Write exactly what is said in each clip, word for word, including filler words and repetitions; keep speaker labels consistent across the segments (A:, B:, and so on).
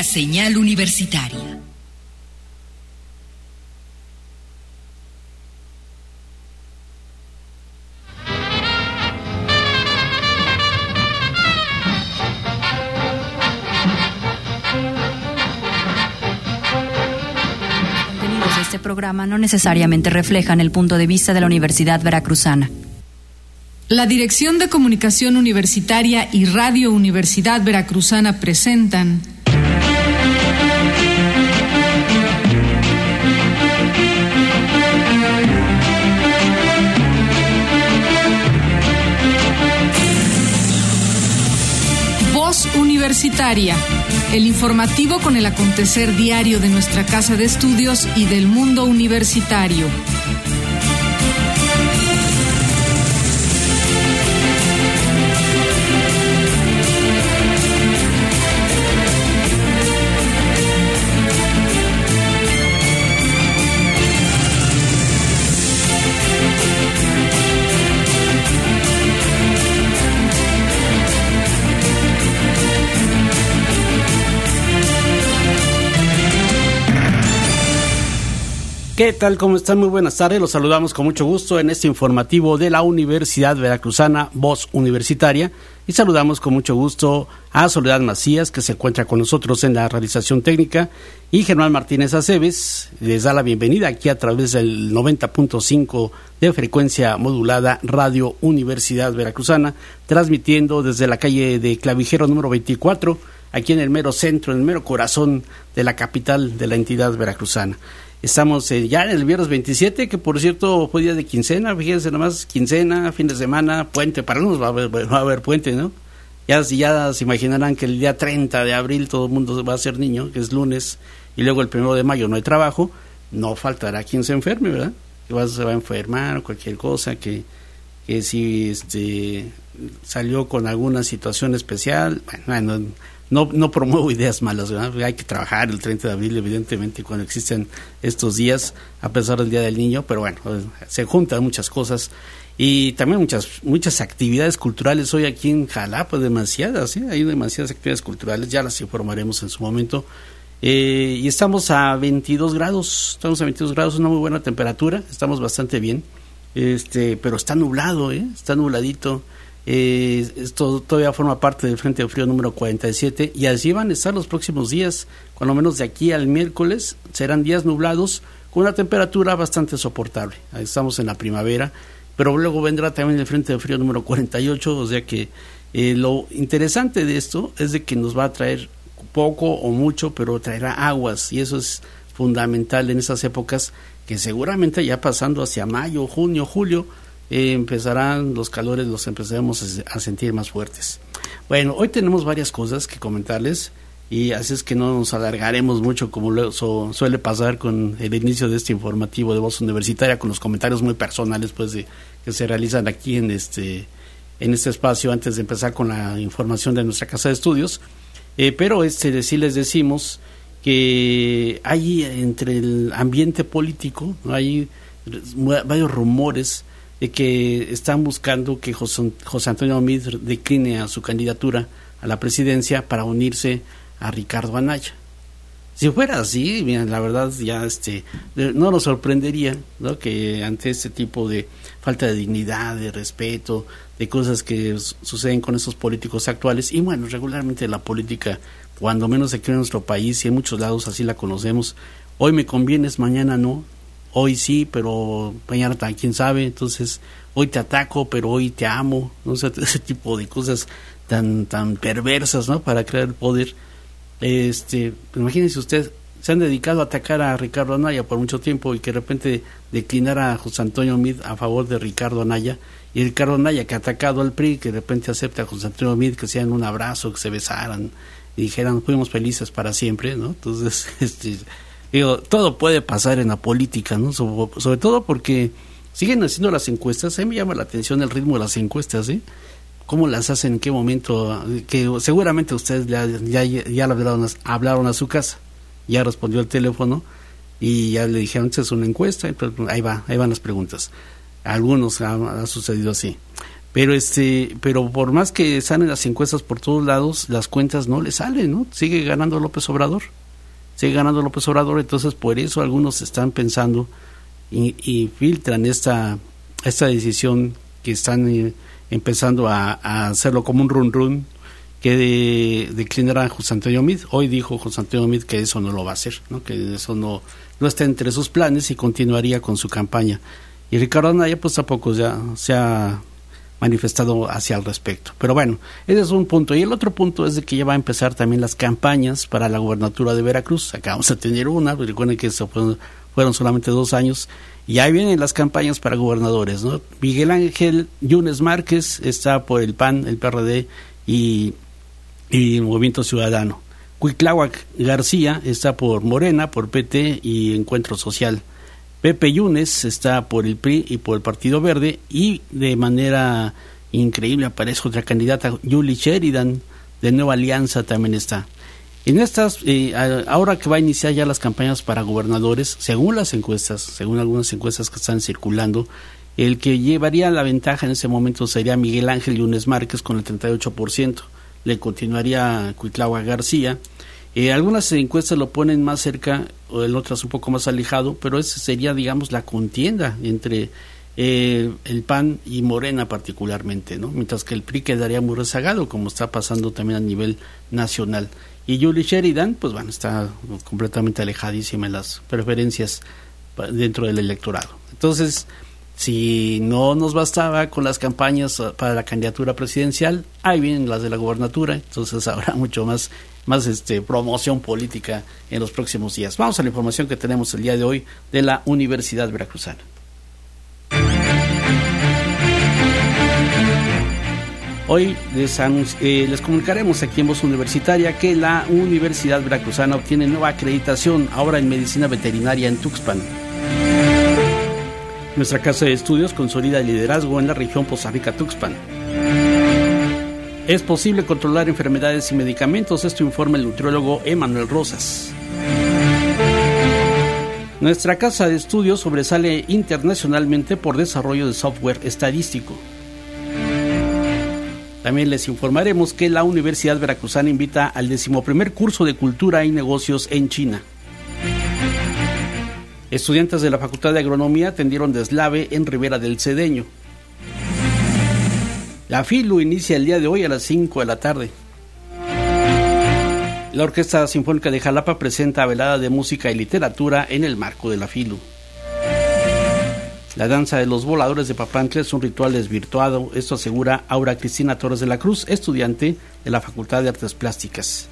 A: La señal universitaria.
B: Este programa no necesariamente reflejan el punto de vista de la Universidad Veracruzana.
C: La Dirección de Comunicación Universitaria y Radio Universidad Veracruzana presentan Voz Universitaria, el informativo con el acontecer diario de nuestra casa de estudios y del mundo universitario.
D: ¿Qué tal? ¿Cómo están? Muy buenas tardes. Los saludamos con mucho gusto en este informativo de la Universidad Veracruzana, Voz Universitaria. Y saludamos con mucho gusto a Soledad Macías, que se encuentra con nosotros en la realización técnica, y Germán Martínez Aceves. Les da la bienvenida aquí a través del noventa punto cinco de frecuencia modulada Radio Universidad Veracruzana, transmitiendo desde la calle de Clavijero número veinticuatro, aquí en el mero centro, en el mero corazón de la capital de la entidad veracruzana. Estamos eh, ya en el viernes veintisiete, que por cierto fue día de quincena, fíjense nomás, quincena, fin de semana, puente, para unos va a haber, va a haber puente, ¿no? Ya, ya se imaginarán que el día treinta de abril todo el mundo va a ser niño, que es lunes, y luego el primero de mayo no hay trabajo, no faltará quien se enferme, ¿verdad? Que va, se va a enfermar o cualquier cosa, que, que si este, salió con alguna situación especial, bueno, no, No, no promuevo ideas malas, ¿verdad? Hay que trabajar el treinta de abril, evidentemente, cuando existen estos días, a pesar del Día del Niño, pero bueno, se juntan muchas cosas y también muchas muchas actividades culturales hoy aquí en Jalapa, demasiadas, ¿sí? Hay demasiadas actividades culturales, ya las informaremos en su momento. Eh, y estamos a veintidós grados, estamos a veintidós grados, una muy buena temperatura, estamos bastante bien, este, pero está nublado, ¿eh? Está nubladito. Eh, esto todavía forma parte del Frente de Frío número cuarenta y siete, y así van a estar los próximos días, cuando menos de aquí al miércoles serán días nublados con una temperatura bastante soportable. Ahí estamos en la primavera, pero luego vendrá también el Frente de Frío número cuarenta y ocho, o sea que eh, lo interesante de esto es de que nos va a traer poco o mucho, pero traerá aguas, y eso es fundamental en esas épocas, que seguramente ya pasando hacia mayo, junio, julio, Eh, empezarán los calores, los empezaremos a, a sentir más fuertes. Bueno, hoy tenemos varias cosas que comentarles, y así es que no nos alargaremos mucho como lo, so, suele pasar con el inicio de este informativo de Voz Universitaria, con los comentarios muy personales pues de, que se realizan aquí en este en este espacio antes de empezar con la información de nuestra casa de estudios. Eh, pero este sí les decimos que hay entre el ambiente político, ¿no? Hay varios rumores de que están buscando que José, José Antonio Meade decline a su candidatura a la presidencia para unirse a Ricardo Anaya. Si fuera así, bien, la verdad ya este no nos sorprendería, ¿no?, que ante este tipo de falta de dignidad, de respeto, de cosas que suceden con estos políticos actuales, y bueno, regularmente la política, cuando menos aquí en nuestro país y en muchos lados así la conocemos, hoy me convienes, mañana no. Hoy sí, pero mañana quién sabe, entonces hoy te ataco, pero hoy te amo, ¿no? O sea, ese tipo de cosas tan tan perversas, ¿no?, para crear el poder. Este, imagínense usted, se han dedicado a atacar a Ricardo Anaya por mucho tiempo, y que de repente declinara a José Antonio Meade a favor de Ricardo Anaya, y Ricardo Anaya, que ha atacado al P R I, que de repente acepta a José Antonio Meade, que se dieran un abrazo, que se besaran y dijeran fuimos felices para siempre, ¿no? Entonces, este digo, todo puede pasar en la política, ¿no? Sobre, sobre todo porque siguen haciendo las encuestas. A mí me llama la atención el ritmo de las encuestas, ¿eh? Cómo las hacen, en qué momento, que seguramente ustedes ya, ya, ya le hablaron, hablaron a su casa, ya respondió el teléfono y ya le dijeron, esta es una encuesta, ahí va, ahí van las preguntas. A algunos ha, ha sucedido así. Pero este, pero por más que salen las encuestas por todos lados, las cuentas no le salen, ¿no? Sigue ganando López Obrador, sigue ganando López Obrador, entonces por eso algunos están pensando y, y filtran esta, esta decisión que están eh, empezando a, a hacerlo como un run run, que de, declinará a José Antonio Meade. Hoy dijo José Antonio Meade que eso no lo va a hacer, ¿no? Que eso no, no está entre sus planes y continuaría con su campaña. Y Ricardo Anaya pues tampoco ya se ha manifestado hacia al respecto. Pero bueno, ese es un punto. Y el otro punto es de que ya va a empezar también las campañas para la gubernatura de Veracruz. Acabamos de tener una, pero recuerden que eso fueron, fueron solamente dos años. Y ahí vienen las campañas para gobernadores, ¿no? Miguel Ángel Yunes Márquez está por el P A N, el P R D y, y Movimiento Ciudadano. Cuitláhuac García está por Morena, por P T y Encuentro Social. Pepe Yunes está por el P R I y por el Partido Verde, y de manera increíble aparece otra candidata, Julie Sheridan, de Nueva Alianza, también está. En estas, eh, ahora que va a iniciar ya las campañas para gobernadores, según las encuestas, según algunas encuestas que están circulando, el que llevaría la ventaja en ese momento sería Miguel Ángel Yunes Márquez con el treinta y ocho por ciento, le continuaría Cuitláhuac García. Eh, algunas encuestas lo ponen más cerca, o el otras un poco más alejado, pero esa sería, digamos, la contienda entre eh, el P A N y Morena particularmente, ¿no? Mientras que el P R I quedaría muy rezagado, como está pasando también a nivel nacional. Y Julie Sheridan, pues bueno, está completamente alejadísima en las preferencias dentro del electorado. Entonces, si no nos bastaba con las campañas para la candidatura presidencial, ahí vienen las de la gobernatura, entonces habrá mucho más más este promoción política en los próximos días. Vamos a la información que tenemos el día de hoy de la Universidad Veracruzana. Hoy les, anunci- eh, les comunicaremos aquí en Voz Universitaria que la Universidad Veracruzana obtiene nueva acreditación ahora en Medicina Veterinaria en Tuxpan. Nuestra casa de estudios consolida el liderazgo en la región Poza Rica-Tuxpan. Es posible controlar enfermedades y medicamentos, esto informa el nutriólogo Emanuel Rosas. Nuestra casa de estudios sobresale internacionalmente por desarrollo de software estadístico. También les informaremos que la Universidad Veracruzana invita al decimoprimer curso de Cultura y Negocios en China. Estudiantes de la Facultad de Agronomía atendieron deslave en Ribera del Cedeño. La FILU inicia el día de hoy a las cinco de la tarde. La Orquesta Sinfónica de Jalapa presenta velada de música y literatura en el marco de la FILU. La danza de los voladores de Papantla es un ritual desvirtuado, esto asegura Aura Cristina Torres de la Cruz, estudiante de la Facultad de Artes Plásticas.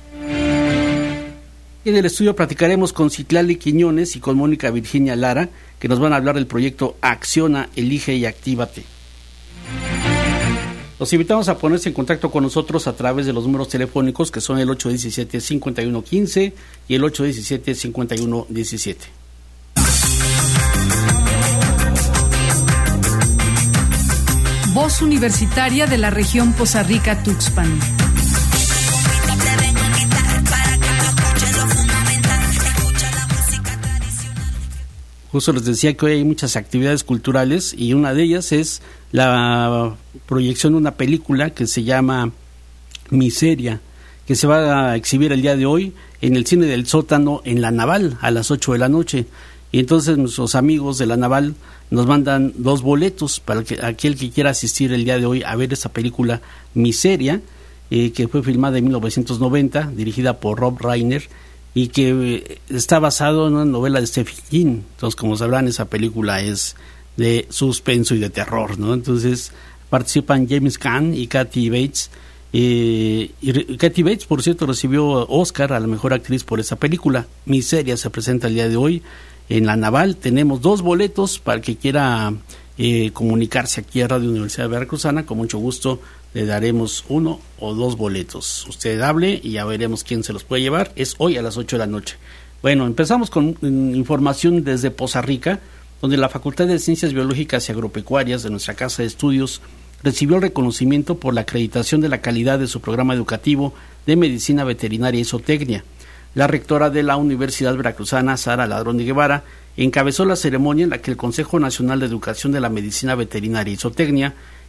D: Y en el estudio platicaremos con Citlali Quiñones y con Mónica Virginia Lara, que nos van a hablar del proyecto Acciona, Elige y Actívate. Los invitamos a ponerse en contacto con nosotros a través de los números telefónicos que son el ocho uno siete, cinco uno uno cinco y el ocho uno siete, cinco uno uno siete.
C: Voz Universitaria de la región Poza Rica-Tuxpan.
D: Justo les decía que hoy hay muchas actividades culturales y una de ellas es la proyección de una película que se llama Miseria, que se va a exhibir el día de hoy en el Cine del Sótano en La Naval a las ocho de la noche. Y entonces nuestros amigos de La Naval nos mandan dos boletos para que aquel que quiera asistir el día de hoy a ver esa película Miseria, eh, que fue filmada en mil novecientos noventa, dirigida por Rob Reiner, y que está basado en una novela de Stephen King. Entonces, como sabrán, esa película es de suspenso y de terror, ¿no? Entonces participan James Caan y Kathy Bates. Eh, y Kathy Bates, por cierto, recibió Oscar a la mejor actriz por esa película. Miseria se presenta el día de hoy en La Naval. Tenemos dos boletos para el que quiera eh, comunicarse aquí a Radio Universidad Veracruzana. Con mucho gusto le daremos uno o dos boletos. Usted hable y ya veremos quién se los puede llevar. Es hoy a las ocho de la noche. Bueno, empezamos con mm, información desde Poza Rica, donde la Facultad de Ciencias Biológicas y Agropecuarias de nuestra casa de estudios recibió el reconocimiento por la acreditación de la calidad de su programa educativo de Medicina Veterinaria y Zootecnia. La rectora de la Universidad Veracruzana, Sara Ladrón de Guevara, encabezó la ceremonia en la que el Consejo Nacional de Educación de la Medicina Veterinaria y Zootecnia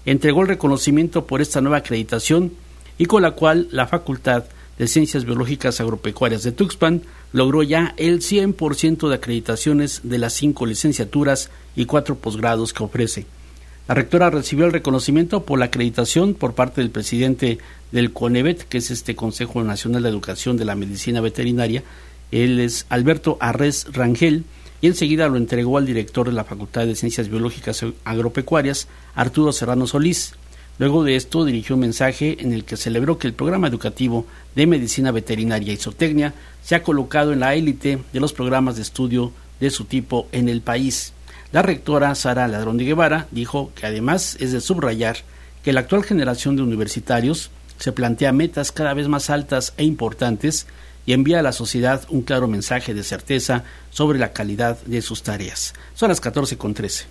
D: entregó el reconocimiento por esta nueva acreditación y con la cual la Facultad de Ciencias Biológicas Agropecuarias de Tuxpan logró ya el cien por ciento de acreditaciones de las cinco licenciaturas y cuatro posgrados que ofrece. La rectora recibió el reconocimiento por la acreditación por parte del presidente del CONEVET, que es este Consejo Nacional de Educación de la Medicina Veterinaria. Él es Alberto Arrés Rangel, y enseguida lo entregó al director de la Facultad de Ciencias Biológicas Agropecuarias, Arturo Serrano Solís. Luego de esto dirigió un mensaje en el que celebró que el programa educativo de Medicina Veterinaria y Zootecnia se ha colocado en la élite de los programas de estudio de su tipo en el país. La rectora Sara Ladrón de Guevara dijo que además es de subrayar que la actual generación de universitarios se plantea metas cada vez más altas e importantes y envía a la sociedad un claro mensaje de certeza sobre la calidad de sus tareas. Son las catorce con trece.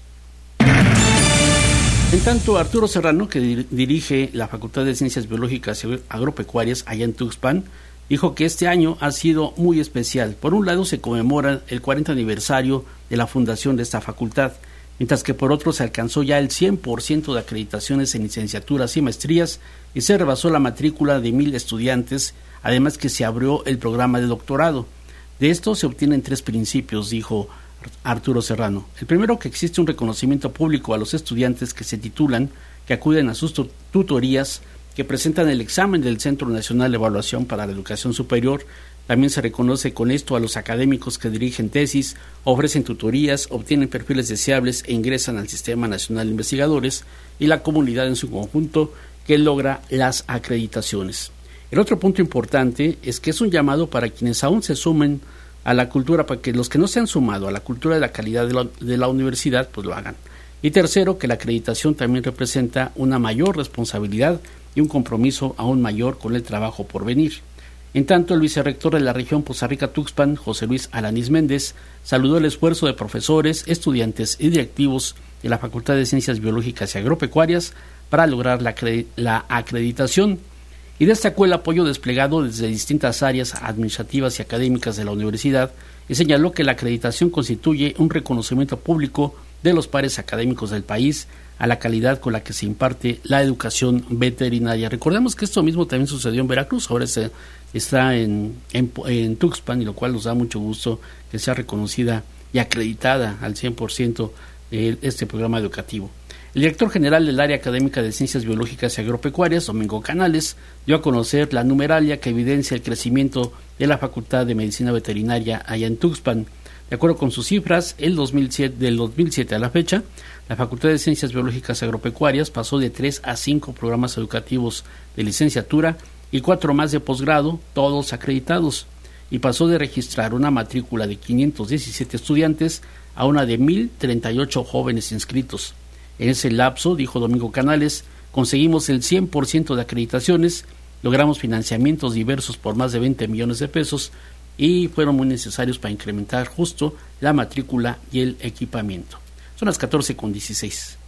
D: En tanto, Arturo Serrano, que dir- dirige la Facultad de Ciencias Biológicas y Agropecuarias allá en Tuxpan, dijo que este año ha sido muy especial. Por un lado, se conmemora el cuarenta aniversario de la fundación de esta facultad, mientras que por otro se alcanzó ya el cien por ciento de acreditaciones en licenciaturas y maestrías y se rebasó la matrícula de mil estudiantes, además que se abrió el programa de doctorado. De esto se obtienen tres principios, dijo Arturo Serrano. El primero, que existe un reconocimiento público a los estudiantes que se titulan, que acuden a sus tutorías, que presentan el examen del Centro Nacional de Evaluación para la Educación Superior. También se reconoce con esto a los académicos que dirigen tesis, ofrecen tutorías, obtienen perfiles deseables e ingresan al Sistema Nacional de Investigadores, y la comunidad en su conjunto que logra las acreditaciones. El otro punto importante es que es un llamado para quienes aún se sumen a la cultura, para que los que no se han sumado a la cultura de la calidad de la, de la universidad, pues lo hagan. Y tercero, que la acreditación también representa una mayor responsabilidad y un compromiso aún mayor con el trabajo por venir. En tanto, el vicerrector de la región Poza Rica Tuxpan, José Luis Alanís Méndez, saludó el esfuerzo de profesores, estudiantes y directivos de la Facultad de Ciencias Biológicas y Agropecuarias para lograr la, acred- la acreditación, y destacó el apoyo desplegado desde distintas áreas administrativas y académicas de la universidad, y señaló que la acreditación constituye un reconocimiento público de los pares académicos del país a la calidad con la que se imparte la educación veterinaria. Recordemos que esto mismo también sucedió en Veracruz, ahora se, está en, en, en Tuxpan, y lo cual nos da mucho gusto que sea reconocida y acreditada al cien por ciento de este programa educativo. El director general del Área Académica de Ciencias Biológicas y Agropecuarias, Domingo Canales, dio a conocer la numeralia que evidencia el crecimiento de la Facultad de Medicina Veterinaria allá en Tuxpan. De acuerdo con sus cifras, el dos mil siete, del dos mil siete a la fecha, la Facultad de Ciencias Biológicas y Agropecuarias pasó de tres a cinco programas educativos de licenciatura y cuatro más de posgrado, todos acreditados, y pasó de registrar una matrícula de quinientos diecisiete estudiantes a una de mil treinta y ocho jóvenes inscritos. En ese lapso, dijo Domingo Canales, conseguimos el cien por ciento de acreditaciones, logramos financiamientos diversos por más de veinte millones de pesos y fueron muy necesarios para incrementar justo la matrícula y el equipamiento. Son las catorce con dieciséis.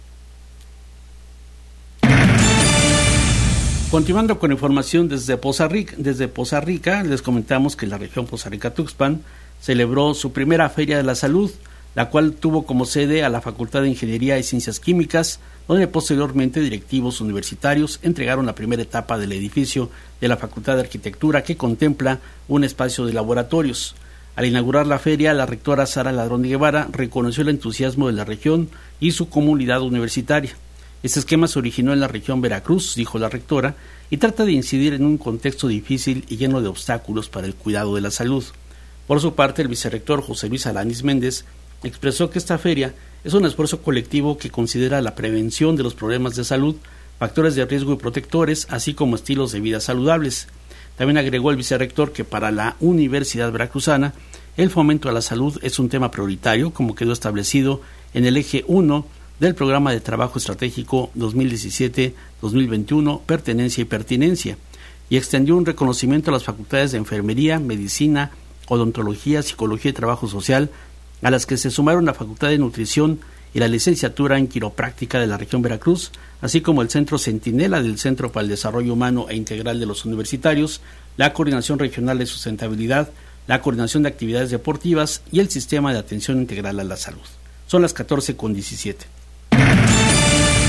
D: Continuando con información desde Poza Rica, desde Poza Rica, les comentamos que la región Poza Rica Tuxpan celebró su primera Feria de la Salud, la cual tuvo como sede a la Facultad de Ingeniería y Ciencias Químicas, donde posteriormente directivos universitarios entregaron la primera etapa del edificio de la Facultad de Arquitectura, que contempla un espacio de laboratorios. Al inaugurar la feria, la rectora Sara Ladrón de Guevara reconoció el entusiasmo de la región y su comunidad universitaria. Este esquema se originó en la región Veracruz, dijo la rectora, y trata de incidir en un contexto difícil y lleno de obstáculos para el cuidado de la salud. Por su parte, el vicerrector José Luis Alanís Méndez expresó que esta feria es un esfuerzo colectivo que considera la prevención de los problemas de salud, factores de riesgo y protectores, así como estilos de vida saludables. También agregó el vicerrector que para la Universidad Veracruzana el fomento a la salud es un tema prioritario, como quedó establecido en el eje uno del Programa de Trabajo Estratégico dos mil diecisiete a dos mil veintiuno, Pertenencia y Pertinencia, y extendió un reconocimiento a las facultades de Enfermería, Medicina, Odontología, Psicología y Trabajo Social, a las que se sumaron la Facultad de Nutrición y la licenciatura en Quiropráctica de la región Veracruz, así como el Centro Centinela del Centro para el Desarrollo Humano e Integral de los Universitarios, la Coordinación Regional de Sustentabilidad, la Coordinación de Actividades Deportivas y el Sistema de Atención Integral a la Salud. Son las catorce con diecisiete.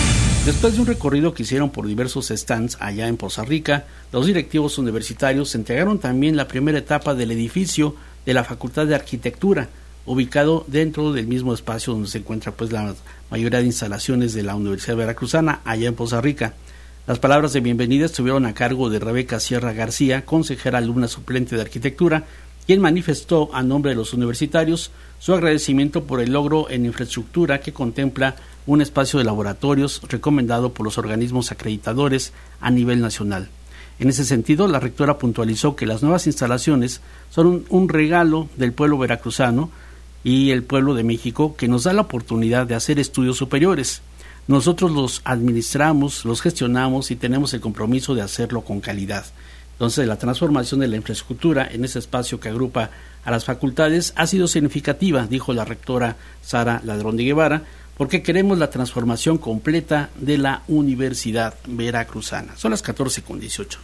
D: Después de un recorrido que hicieron por diversos stands allá en Poza Rica, los directivos universitarios entregaron también la primera etapa del edificio de la Facultad de Arquitectura, ubicado dentro del mismo espacio donde se encuentra pues la mayoría de instalaciones de la Universidad Veracruzana, allá en Poza Rica. Las palabras de bienvenida estuvieron a cargo de Rebeca Sierra García, consejera alumna suplente de Arquitectura, quien manifestó a nombre de los universitarios su agradecimiento por el logro en infraestructura que contempla un espacio de laboratorios recomendado por los organismos acreditadores a nivel nacional. En ese sentido, la rectora puntualizó que las nuevas instalaciones son un, un regalo del pueblo veracruzano y el pueblo de México que nos da la oportunidad de hacer estudios superiores. Nosotros los administramos, los gestionamos y tenemos el compromiso de hacerlo con calidad. Entonces, la transformación de la infraestructura en ese espacio que agrupa a las facultades ha sido significativa, dijo la rectora Sara Ladrón de Guevara, porque queremos la transformación completa de la Universidad Veracruzana. Son las catorce con dieciocho.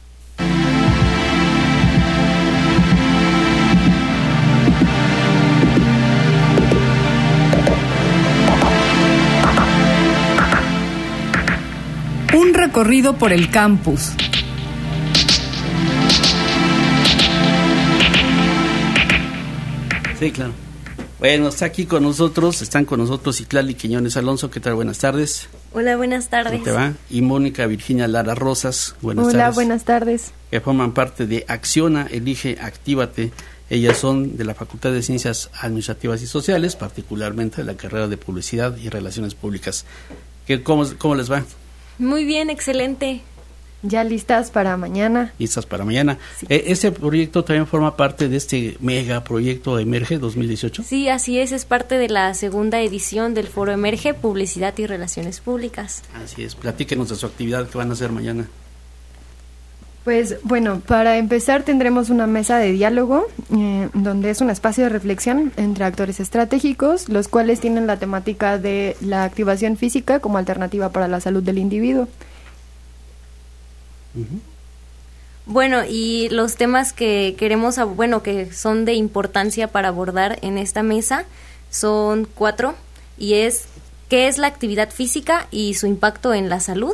C: Un recorrido por el campus.
D: Sí, claro. Bueno, está aquí con nosotros, están con nosotros Citlali Quiñones Alonso. ¿Qué tal? Buenas tardes.
E: Hola, buenas tardes.
D: ¿Cómo te va? Y Mónica Virginia Lara Rosas. Buenas
F: Hola,
D: tardes.
F: Hola, buenas tardes.
D: Que forman parte de Acciona, Elige, Actívate. Ellas son de la Facultad de Ciencias Administrativas y Sociales, particularmente de la carrera de Publicidad y Relaciones Públicas. ¿Qué, cómo, ¿Cómo les va?
E: Muy bien, excelente.
F: ¿Ya listas para mañana?
D: Listas para mañana. Sí. Eh, ¿Este proyecto también forma parte de este mega proyecto Emerge dos mil dieciocho?
E: Sí, así es, es parte de la segunda edición del Foro Emerge, Publicidad y Relaciones Públicas.
D: Así es, platíquenos de su actividad que van a hacer mañana.
F: Pues bueno, para empezar tendremos una mesa de diálogo, eh, donde es un espacio de reflexión entre actores estratégicos, los cuales tienen la temática de la activación física como alternativa para la salud del individuo.
E: Bueno, y los temas que queremos, bueno, que son de importancia para abordar en esta mesa son cuatro, y es ¿qué es la actividad física y su impacto en la salud?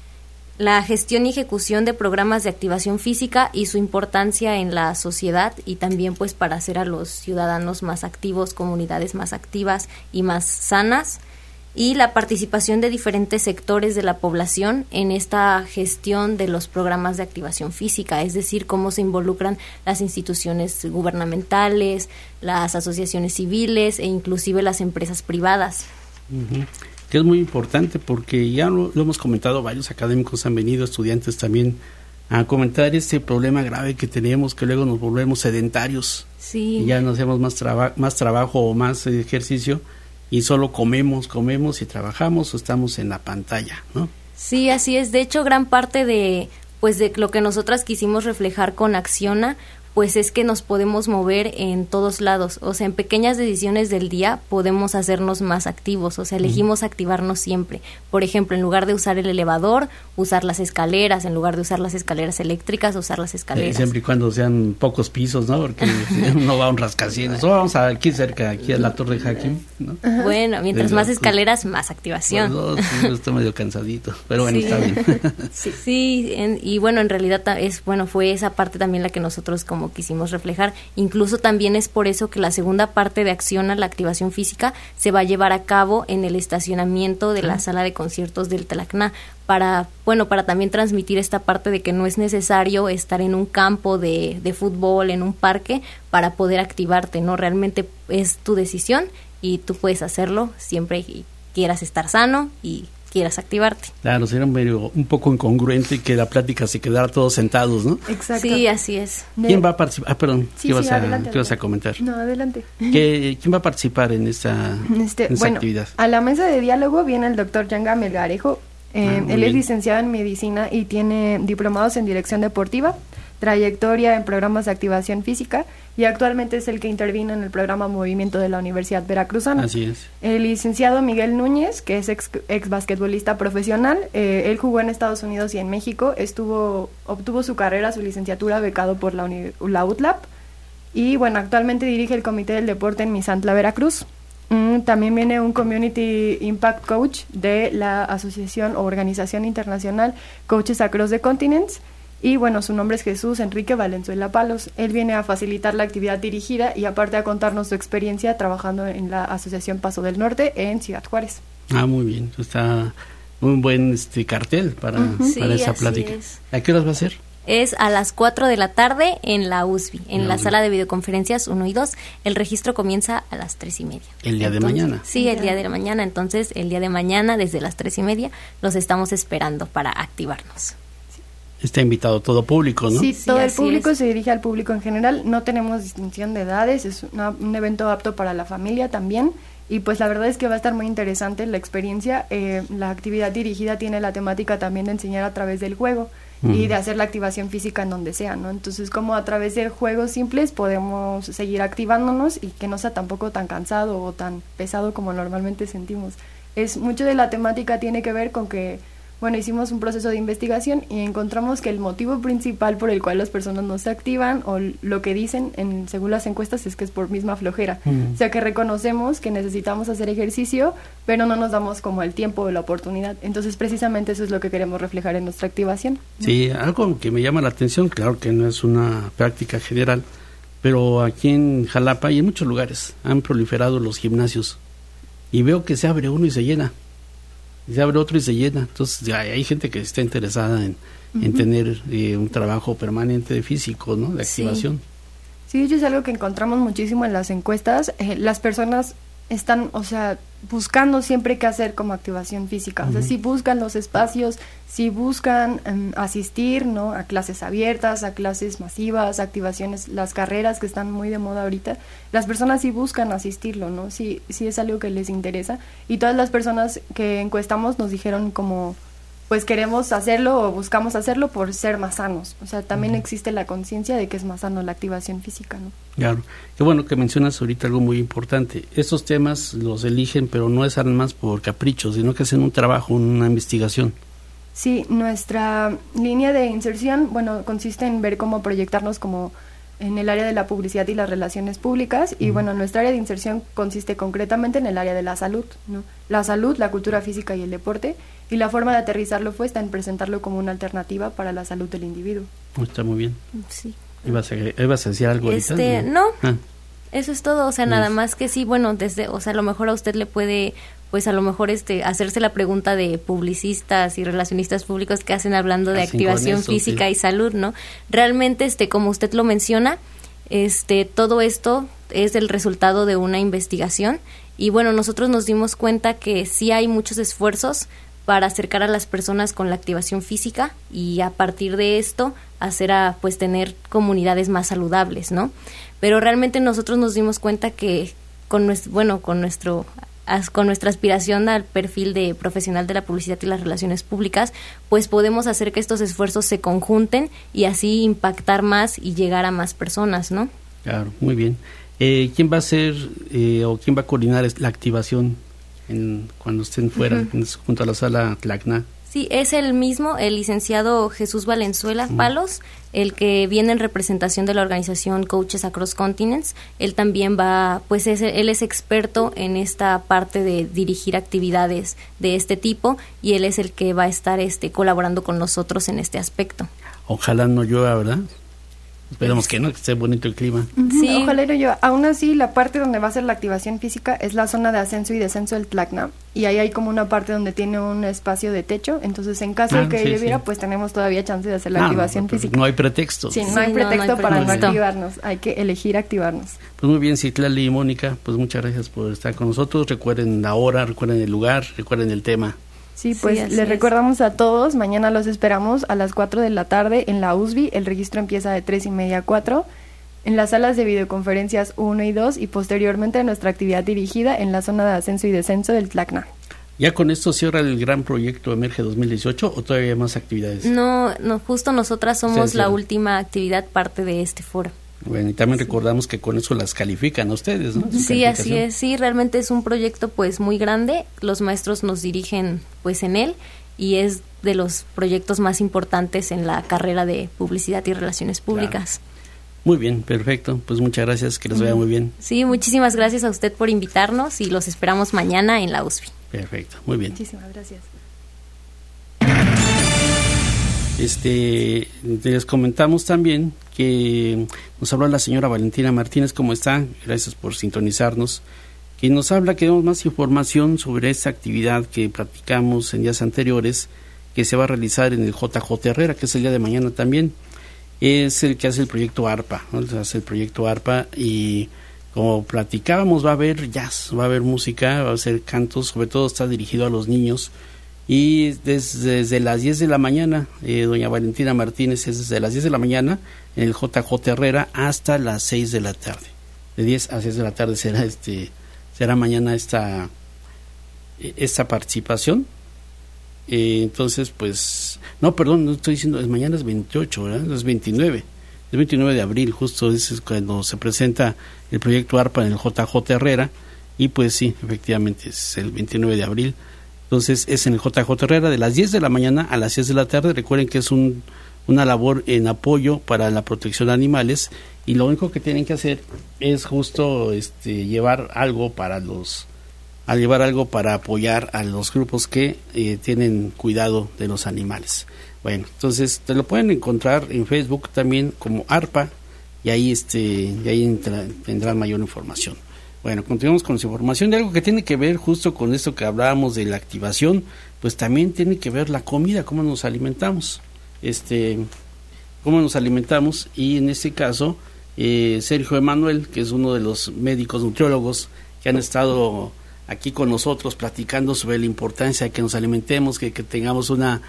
E: La gestión y ejecución de programas de activación física y su importancia en la sociedad, y también pues para hacer a los ciudadanos más activos, comunidades más activas y más sanas, y la participación de diferentes sectores de la población en esta gestión de los programas de activación física, es decir, cómo se involucran las instituciones gubernamentales, las asociaciones civiles e inclusive las empresas privadas.
D: Uh-huh. Que es muy importante porque ya lo, lo hemos comentado, varios académicos han venido, estudiantes también, a comentar este problema grave que tenemos, que luego nos volvemos sedentarios.
E: Sí.
D: Y ya no hacemos más, traba, más trabajo o más ejercicio, y solo comemos, comemos y trabajamos o estamos en la pantalla, ¿no?
E: Sí, así es. De hecho, gran parte de pues de lo que nosotras quisimos reflejar con Acciona, pues es que nos podemos mover en todos lados, o sea, en pequeñas decisiones del día podemos hacernos más activos, o sea, elegimos uh-huh. activarnos siempre. Por ejemplo, en lugar de usar el elevador, usar las escaleras, en lugar de usar las escaleras eléctricas, usar las escaleras.
D: Eh, siempre y cuando sean pocos pisos, ¿no? Porque no va a un rascacielos. O vamos a aquí cerca, aquí a la Torre Hakim, ¿no?
E: Uh-huh. Bueno, mientras Desde más la, escaleras, más activación.
D: Pues no, sí, estoy medio cansadito, pero bueno, sí. Está bien.
E: sí, sí en, y bueno, en realidad es bueno fue esa parte también la que nosotros como quisimos reflejar. Incluso también es por eso que la segunda parte de Acciona, la activación física, se va a llevar a cabo en el estacionamiento de la sala de conciertos del Tlalacná, para, bueno, para también transmitir esta parte de que no es necesario estar en un campo de, de fútbol, en un parque, para poder activarte, ¿no? Realmente es tu decisión y tú puedes hacerlo siempre que quieras estar sano y quieras activarte. Claro,
D: sería medio, un poco incongruente que la plática se quedara todos sentados, ¿no?
E: Exacto. Sí, así es.
D: ¿Quién va a participar? Ah, perdón,
F: sí,
D: ¿qué,
F: sí,
D: vas, a,
F: adelante,
D: ¿qué vas a comentar?
F: No, adelante.
D: ¿Qué, ¿Quién va a participar en esta,
F: este,
D: en esta
F: bueno,
D: actividad?
F: A la mesa de diálogo viene el doctor Yanga Melgarejo. Eh, ah, él bien. Es licenciado en medicina y tiene diplomados en dirección deportiva, trayectoria en programas de activación física, y actualmente es el que intervino en el programa Movimiento de la Universidad Veracruzana.
D: Así es.
F: El licenciado Miguel Núñez, que es ex, ex basquetbolista profesional, eh, él jugó en Estados Unidos y en México, estuvo obtuvo su carrera, su licenciatura becado por la, uni, la U T L A P, y bueno, actualmente dirige el Comité del Deporte en Misantla, Veracruz. Mm, también viene un Community Impact Coach de la asociación o organización internacional Coaches Across the Continents. Y bueno, su nombre es Jesús Enrique Valenzuela Palos. Él viene a facilitar la actividad dirigida y aparte a contarnos su experiencia trabajando en la Asociación Paso del Norte en Ciudad Juárez.
D: Ah, muy bien. Está un buen este cartel para, uh-huh. para sí, esa plática. Es. ¿A qué horas va a ser?
E: Es a las cuatro de la tarde en la U S B I, en la, la sala de videoconferencias uno y dos. El registro comienza a las tres y media.
D: ¿El día
E: entonces,
D: de mañana?
E: Sí, el día de la mañana. Entonces, el día de mañana, desde las tres y media, los estamos esperando para activarnos.
D: Está invitado todo público, ¿no?
F: Sí, todo
E: sí,
F: el público
E: es.
F: se dirige al público en general. No tenemos distinción de edades, es una, un evento apto para la familia también. Y pues la verdad es que va a estar muy interesante la experiencia. Eh, la actividad dirigida tiene la temática también de enseñar a través del juego mm. y de hacer la activación física en donde sea, ¿no? Entonces, como a través de juegos simples podemos seguir activándonos y que no sea tampoco tan cansado o tan pesado como normalmente sentimos. Es mucho de la temática tiene que ver con que bueno, hicimos un proceso de investigación y encontramos que el motivo principal por el cual las personas no se activan o lo que dicen en, según las encuestas es que es por misma flojera. Mm. O sea, que reconocemos que necesitamos hacer ejercicio, pero no nos damos como el tiempo o la oportunidad. Entonces, precisamente eso es lo que queremos reflejar en nuestra activación, ¿no?
D: Sí, algo que me llama la atención, claro que no es una práctica general, pero aquí en Jalapa y en muchos lugares han proliferado los gimnasios y veo que se abre uno y se llena. Se abre otro y se llena. Entonces ya hay gente que está interesada en, uh-huh. en tener eh, un trabajo permanente de físico, ¿no? De activación.
F: Sí, sí, eso es algo que encontramos muchísimo en las encuestas. Eh, las personas están, o sea, buscando siempre qué hacer como activación física. Uh-huh. O sea, sí buscan los espacios, sí buscan um, asistir, ¿no? A clases abiertas, a clases masivas, activaciones, las carreras que están muy de moda ahorita. Las personas sí buscan asistirlo, ¿no? Sí, sí es algo que les interesa. Y todas las personas que encuestamos nos dijeron como, pues queremos hacerlo o buscamos hacerlo por ser más sanos. O sea, también uh-huh. existe la conciencia de que es más sano la activación física, ¿no?
D: Claro. Qué bueno que mencionas ahorita algo muy importante. Estos temas los eligen, pero no es más por capricho, sino que hacen un trabajo, una investigación.
F: Sí, nuestra línea de inserción, bueno, consiste en ver cómo proyectarnos como en el área de la publicidad y las relaciones públicas y uh-huh. bueno, nuestra área de inserción consiste concretamente en el área de la salud, ¿no? La salud, la cultura física y el deporte, y la forma de aterrizarlo fue esta en presentarlo como una alternativa para la salud del individuo.
D: Está muy bien.
E: Sí.
D: ¿Ibas a, ibas a decir algo
E: este,
D: ahorita?
E: No,
D: ah.
E: eso es todo, o sea, nada más que sí, bueno, desde, o sea, a lo mejor a usted le puede, pues a lo mejor este hacerse la pregunta de publicistas y relacionistas públicos que hacen hablando de Hacen activación eso, física sí. y salud, ¿no? Realmente, este, como usted lo menciona, este, todo esto es el resultado de una investigación y bueno, nosotros nos dimos cuenta que sí hay muchos esfuerzos para acercar a las personas con la activación física y a partir de esto hacer a pues tener comunidades más saludables, ¿no? Pero realmente nosotros nos dimos cuenta que con nuestro, bueno, con nuestro con nuestra aspiración al perfil de profesional de la publicidad y las relaciones públicas, pues podemos hacer que estos esfuerzos se conjunten y así impactar más y llegar a más personas, ¿no?
D: Claro, muy bien. Eh, ¿Quién va a hacer eh, o quién va a coordinar la activación en, cuando estén fuera, uh-huh. en, junto a la sala Tlacna?
E: Sí, es el mismo, el licenciado Jesús Valenzuela uh-huh. Palos, el que viene en representación de la organización Coaches Across Continents. Él también va, pues es, él es experto en esta parte de dirigir actividades de este tipo y él es el que va a estar este colaborando con nosotros en este aspecto.
D: Ojalá no llueva, ¿verdad? Esperemos que no, que esté bonito el clima.
F: Sí. Ojalá no llueva. Aún así, la parte donde va a ser la activación física es la zona de ascenso y descenso del Tlacna. Y ahí hay como una parte donde tiene un espacio de techo. Entonces, en caso ah, de que sí, lloviera, sí. pues tenemos todavía chance de hacer la ah, activación
D: no,
F: física.
D: No hay pretexto.
F: Sí, no,
E: sí,
F: hay, pretexto
E: no, no hay
F: para
E: pretexto.
F: no activarnos. Hay que elegir activarnos.
D: Pues muy bien, Citlali y Mónica, pues muchas gracias por estar con nosotros. Recuerden la hora, recuerden el lugar, recuerden el tema.
F: Sí, pues
E: sí,
F: les es. recordamos a todos, mañana los esperamos a las cuatro de la tarde en la U S B I, el registro empieza de tres y media a cuatro, en las salas de videoconferencias uno y dos y posteriormente nuestra actividad dirigida en la zona de ascenso y descenso del Tlacna.
D: ¿Ya con esto cierra el gran proyecto Emerge dos mil dieciocho o todavía hay más actividades?
E: No, no, justo nosotras somos la última actividad parte de este foro.
D: Bueno, y también sí. recordamos que con eso las califican a ustedes, ¿no?
E: Sí, así es, sí, realmente es un proyecto pues muy grande, los maestros nos dirigen pues en él y es de los proyectos más importantes en la carrera de publicidad y relaciones públicas.
D: Claro. Muy bien, perfecto. Pues muchas gracias, que les vaya muy bien.
E: Sí, muchísimas gracias a usted por invitarnos y los esperamos mañana en la U S B.
D: Perfecto, muy bien.
F: Muchísimas gracias.
D: Este, les comentamos también que nos habló la señora Valentina Martínez. ¿Cómo está? Gracias por sintonizarnos. Que nos habla, que demos más información sobre esta actividad que practicamos en días anteriores, que se va a realizar en el J J Herrera, que es el día de mañana también. Es el que hace el proyecto ARPA, ¿no? Hace el proyecto ARPA y como platicábamos va a haber jazz, va a haber música, va a ser cantos, sobre todo está dirigido a los niños y desde, desde las diez de la mañana, eh, doña Valentina Martínez es desde las diez de la mañana en el J J Herrera hasta las seis de la tarde, de diez a seis de la tarde será este será mañana esta esta participación. Eh, entonces pues no, perdón, no estoy diciendo, es mañana es veintiocho, ¿verdad? Es veintinueve, el veintinueve de abril, justo es cuando se presenta el proyecto ARPA en el J J Herrera y pues sí, efectivamente es el veintinueve de abril. Entonces es en el J J Herrera de las diez de la mañana a las seis de la tarde. Recuerden que es un, una labor en apoyo para la protección de animales y lo único que tienen que hacer es justo este llevar algo para los a llevar algo para apoyar a los grupos que eh, tienen cuidado de los animales. Bueno, entonces te lo pueden encontrar en Facebook también como ARPA y ahí este y ahí entra, tendrán mayor información. Bueno, continuamos con la información de algo que tiene que ver justo con esto que hablábamos de la activación, pues también tiene que ver la comida, cómo nos alimentamos, este, cómo nos alimentamos y en este caso eh, Sergio Emanuel, que es uno de los médicos nutriólogos que han estado aquí con nosotros platicando sobre la importancia de que nos alimentemos, que, que tengamos una,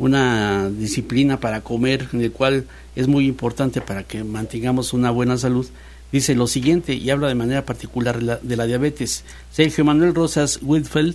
D: una disciplina para comer, en el cual es muy importante para que mantengamos una buena salud. Dice lo siguiente y habla de manera particular de la, de la diabetes. Sergio Manuel Rosas Whitfield,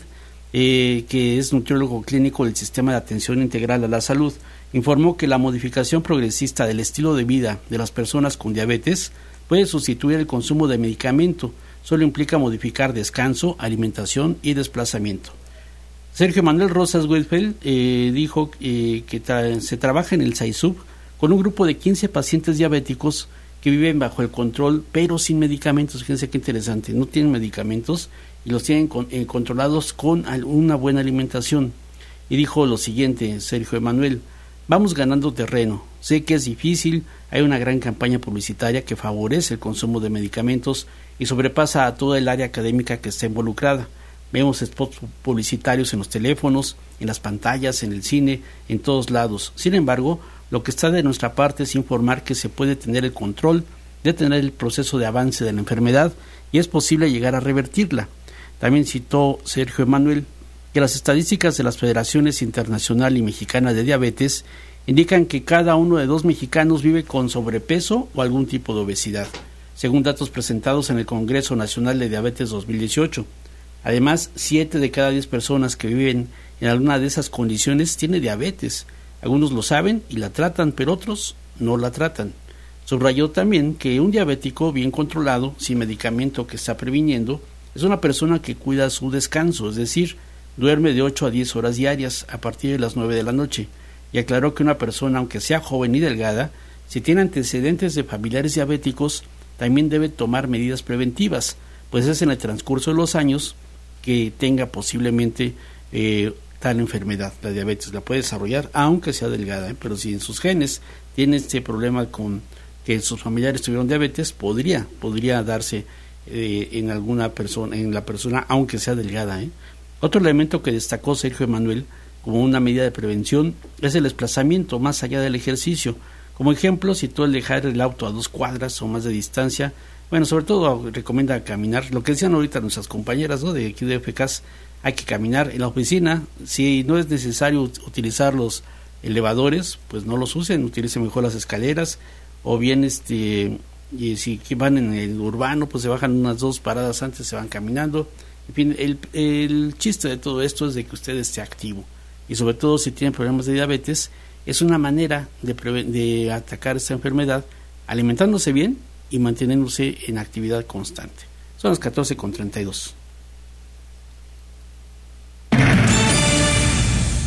D: eh, que es nutriólogo clínico del Sistema de Atención Integral a la Salud, informó que la modificación progresista del estilo de vida de las personas con diabetes puede sustituir el consumo de medicamento. Solo implica modificar descanso, alimentación y desplazamiento. Sergio Manuel Rosas Whitfield eh, dijo eh, que tra- se trabaja en el SAISUB con un grupo de quince pacientes diabéticos que viven bajo el control, pero sin medicamentos. Fíjense qué interesante, no tienen medicamentos y los tienen con, eh, controlados con una buena alimentación. Y dijo lo siguiente, Sergio Emanuel: vamos ganando terreno, sé que es difícil, hay una gran campaña publicitaria que favorece el consumo de medicamentos y sobrepasa a toda el área académica que está involucrada. Vemos spots publicitarios en los teléfonos, en las pantallas, en el cine, en todos lados. Sin embargo, lo que está de nuestra parte es informar que se puede tener el control, detener el proceso de avance de la enfermedad y es posible llegar a revertirla. También citó Sergio Emanuel que las estadísticas de las Federaciones Internacional y Mexicana de Diabetes indican que cada uno de dos mexicanos vive con sobrepeso o algún tipo de obesidad, según datos presentados en el Congreso Nacional de Diabetes dos mil dieciocho. Además, siete de cada diez personas que viven en alguna de esas condiciones tiene diabetes. Algunos lo saben y la tratan, pero otros no la tratan. Subrayó también que un diabético bien controlado, sin medicamento que está previniendo, es una persona que cuida su descanso, es decir, duerme de ocho a diez horas diarias a partir de las nueve de la noche. Y aclaró que una persona, aunque sea joven y delgada, si tiene antecedentes de familiares diabéticos, también debe tomar medidas preventivas, pues es en el transcurso de los años que tenga posiblemente eh, tal enfermedad. La diabetes la puede desarrollar aunque sea delgada, ¿eh? Pero si en sus genes tiene este problema con que sus familiares tuvieron diabetes, podría podría darse eh, en alguna persona, en la persona aunque sea delgada, ¿eh? Otro elemento que destacó Sergio Emanuel como una medida de prevención es el desplazamiento más allá del ejercicio. Como ejemplo, citó el dejar el auto a dos cuadras o más de distancia. Bueno, sobre todo recomienda caminar, lo que decían ahorita nuestras compañeras, ¿no?, de aquí de F K S, hay que caminar en la oficina. Si no es necesario utilizar los elevadores, pues no los usen, utilicen mejor las escaleras, o bien este y si van en el urbano, pues se bajan unas dos paradas antes, se van caminando. En fin, el, el chiste de todo esto es de que usted esté activo, y sobre todo si tienen problemas de diabetes, es una manera de, preve- de atacar esta enfermedad alimentándose bien y manteniéndose en actividad constante. Son las catorce con treinta y dos.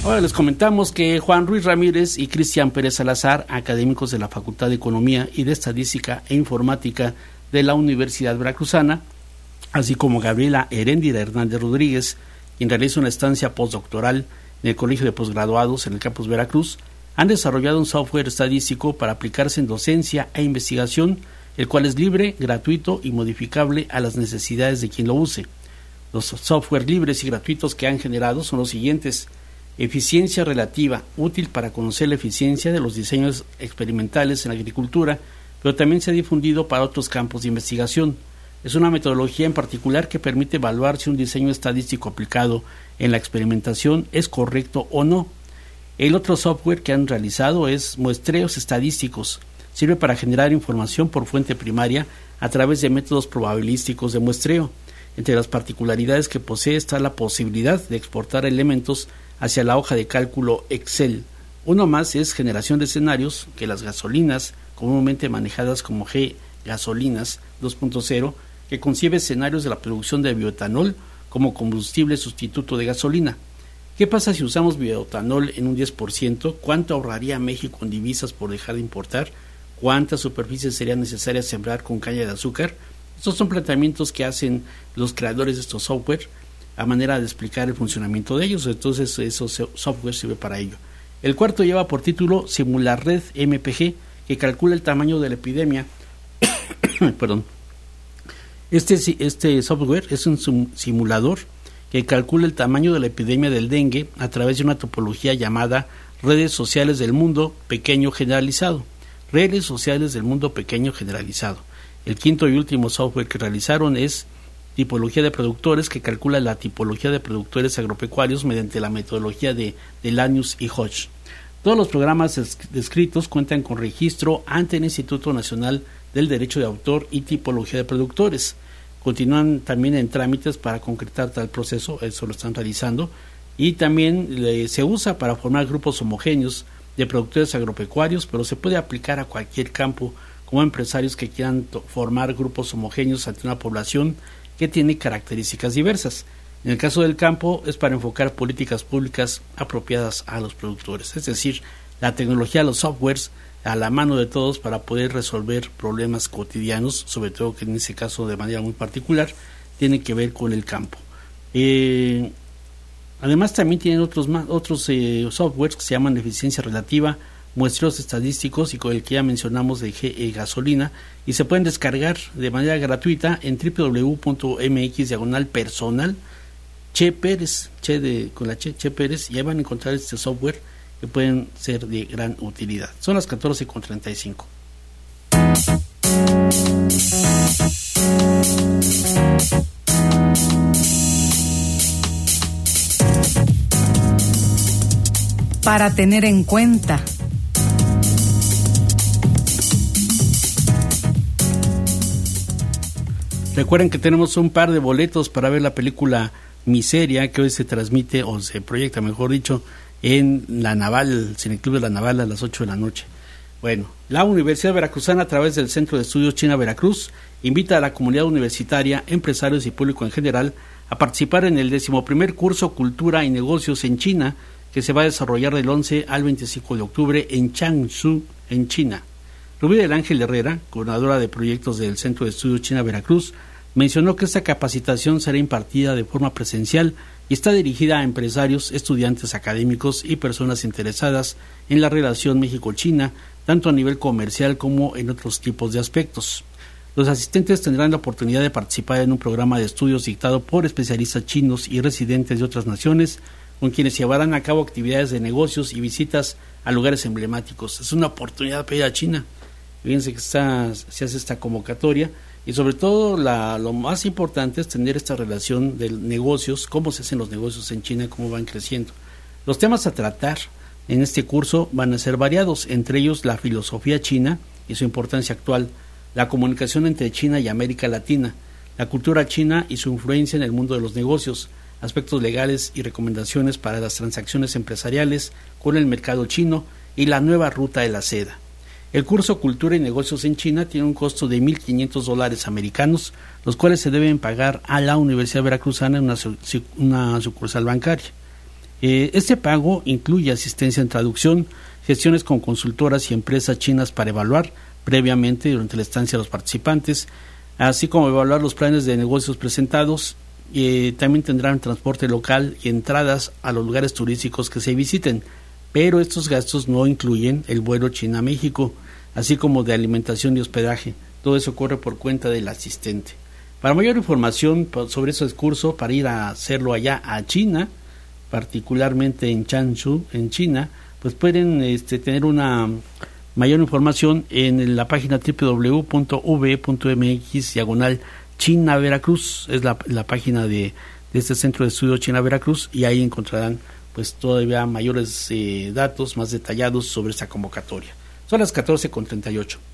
D: Ahora les comentamos que Juan Ruiz Ramírez y Cristian Pérez Salazar, académicos de la Facultad de Economía y de Estadística e Informática de la Universidad Veracruzana, así como Gabriela Heréndira Hernández Rodríguez, quien realiza una estancia postdoctoral en el Colegio de Posgraduados en el Campus Veracruz, han desarrollado un software estadístico para aplicarse en docencia e investigación, el cual es libre, gratuito y modificable a las necesidades de quien lo use. Los software libres y gratuitos que han generado son los siguientes: eficiencia relativa, útil para conocer la eficiencia de los diseños experimentales en la agricultura, pero también se ha difundido para otros campos de investigación. Es una metodología en particular que permite evaluar si un diseño estadístico aplicado en la experimentación es correcto o no. El otro software que han realizado es muestreos estadísticos. Sirve para generar información por fuente primaria a través de métodos probabilísticos de muestreo. Entre las particularidades que posee está la posibilidad de exportar elementos hacia la hoja de cálculo Excel. Uno más es generación de escenarios, que las gasolinas, comúnmente manejadas como G-gasolinas dos punto cero, que concibe escenarios de la producción de bioetanol como combustible sustituto de gasolina. ¿Qué pasa si usamos bioetanol en un diez por ciento? ¿Cuánto ahorraría México en divisas por dejar de importar? ¿Cuántas superficies serían necesarias sembrar con caña de azúcar? Estos son planteamientos que hacen los creadores de estos software a manera de explicar el funcionamiento de ellos. Entonces, esos software sirve para ello. El cuarto lleva por título Simularred M P G, que calcula el tamaño de la epidemia. Perdón. Este, este software es un simulador que calcula el tamaño de la epidemia del dengue a través de una topología llamada Redes Sociales del Mundo Pequeño Generalizado. Redes Sociales del Mundo Pequeño Generalizado. El quinto y último software que realizaron es Tipología de Productores, que calcula la tipología de productores agropecuarios mediante la metodología de Dell'Anus y Hodge. Todos los programas descritos cuentan con registro ante el Instituto Nacional del Derecho de Autor y Tipología de Productores. Continúan también en trámites para concretar tal proceso, eso lo están realizando, y también eh, se usa para formar grupos homogéneos de productores agropecuarios, pero se puede aplicar a cualquier campo, como empresarios que quieran formar grupos homogéneos ante una población que tiene características diversas. En el caso del campo es para enfocar políticas públicas apropiadas a los productores, es decir, la tecnología, los softwares a la mano de todos para poder resolver problemas cotidianos, sobre todo que en ese caso de manera muy particular tiene que ver con el campo. Eh, además también tienen otros más, otros eh, softwares que se llaman eficiencia relativa, muestreos estadísticos y con el que ya mencionamos de G-gasolina, y se pueden descargar de manera gratuita en doble u doble u doble u punto eme equis diagonal personal Che Pérez, che de, con la Che, Che Pérez, y ahí van a encontrar este software que pueden ser de gran utilidad. Son las catorce con treinta y cinco.
C: Para tener en cuenta.
D: Recuerden que tenemos un par de boletos para ver la película Miseria, que hoy se transmite, o se proyecta, mejor dicho, en La Naval, Cineclub de La Naval, a las ocho de la noche. Bueno, la Universidad Veracruzana, a través del Centro de Estudios China Veracruz, invita a la comunidad universitaria, empresarios y público en general a participar en el decimoprimer curso Cultura y Negocios en China, que se va a desarrollar del once al veinticinco de octubre en Changshu, en China. Rubí del Ángel Herrera, coordinadora de proyectos del Centro de Estudios China Veracruz, mencionó que esta capacitación será impartida de forma presencial y está dirigida a empresarios, estudiantes académicos y personas interesadas en la relación México-China, tanto a nivel comercial como en otros tipos de aspectos. Los asistentes tendrán la oportunidad de participar en un programa de estudios dictado por especialistas chinos y residentes de otras naciones, con quienes llevarán a cabo actividades de negocios y visitas a lugares emblemáticos. Es una oportunidad para ir a China. Fíjense que está, se hace esta convocatoria. Y sobre todo la, lo más importante es tener esta relación de negocios, cómo se hacen los negocios en China, cómo van creciendo. Los temas a tratar en este curso van a ser variados, entre ellos la filosofía china y su importancia actual, la comunicación entre China y América Latina, la cultura china y su influencia en el mundo de los negocios, aspectos legales y recomendaciones para las transacciones empresariales con el mercado chino y la nueva ruta de la seda. El curso Cultura y Negocios en China tiene un costo de mil quinientos dólares americanos, los cuales se deben pagar a la Universidad Veracruzana en una, una sucursal bancaria. Eh, este pago incluye asistencia en traducción, gestiones con consultoras y empresas chinas para evaluar previamente durante la estancia de los participantes, así como evaluar los planes de negocios presentados. Eh, también tendrán transporte local y entradas a los lugares turísticos que se visiten, pero estos gastos no incluyen el vuelo China-México, así como de alimentación y hospedaje. Todo eso corre por cuenta del asistente. Para mayor información sobre ese curso, para ir a hacerlo allá a China, particularmente en Changshu, en China, pues pueden este, tener una mayor información en la página doble u doble u doble u punto v punto m x diagonal China Veracruz. Es la, la página de, de este centro de estudio China Veracruz, y ahí encontrarán pues todavía mayores eh, datos más detallados sobre esta convocatoria. Son las catorce con treinta y ocho.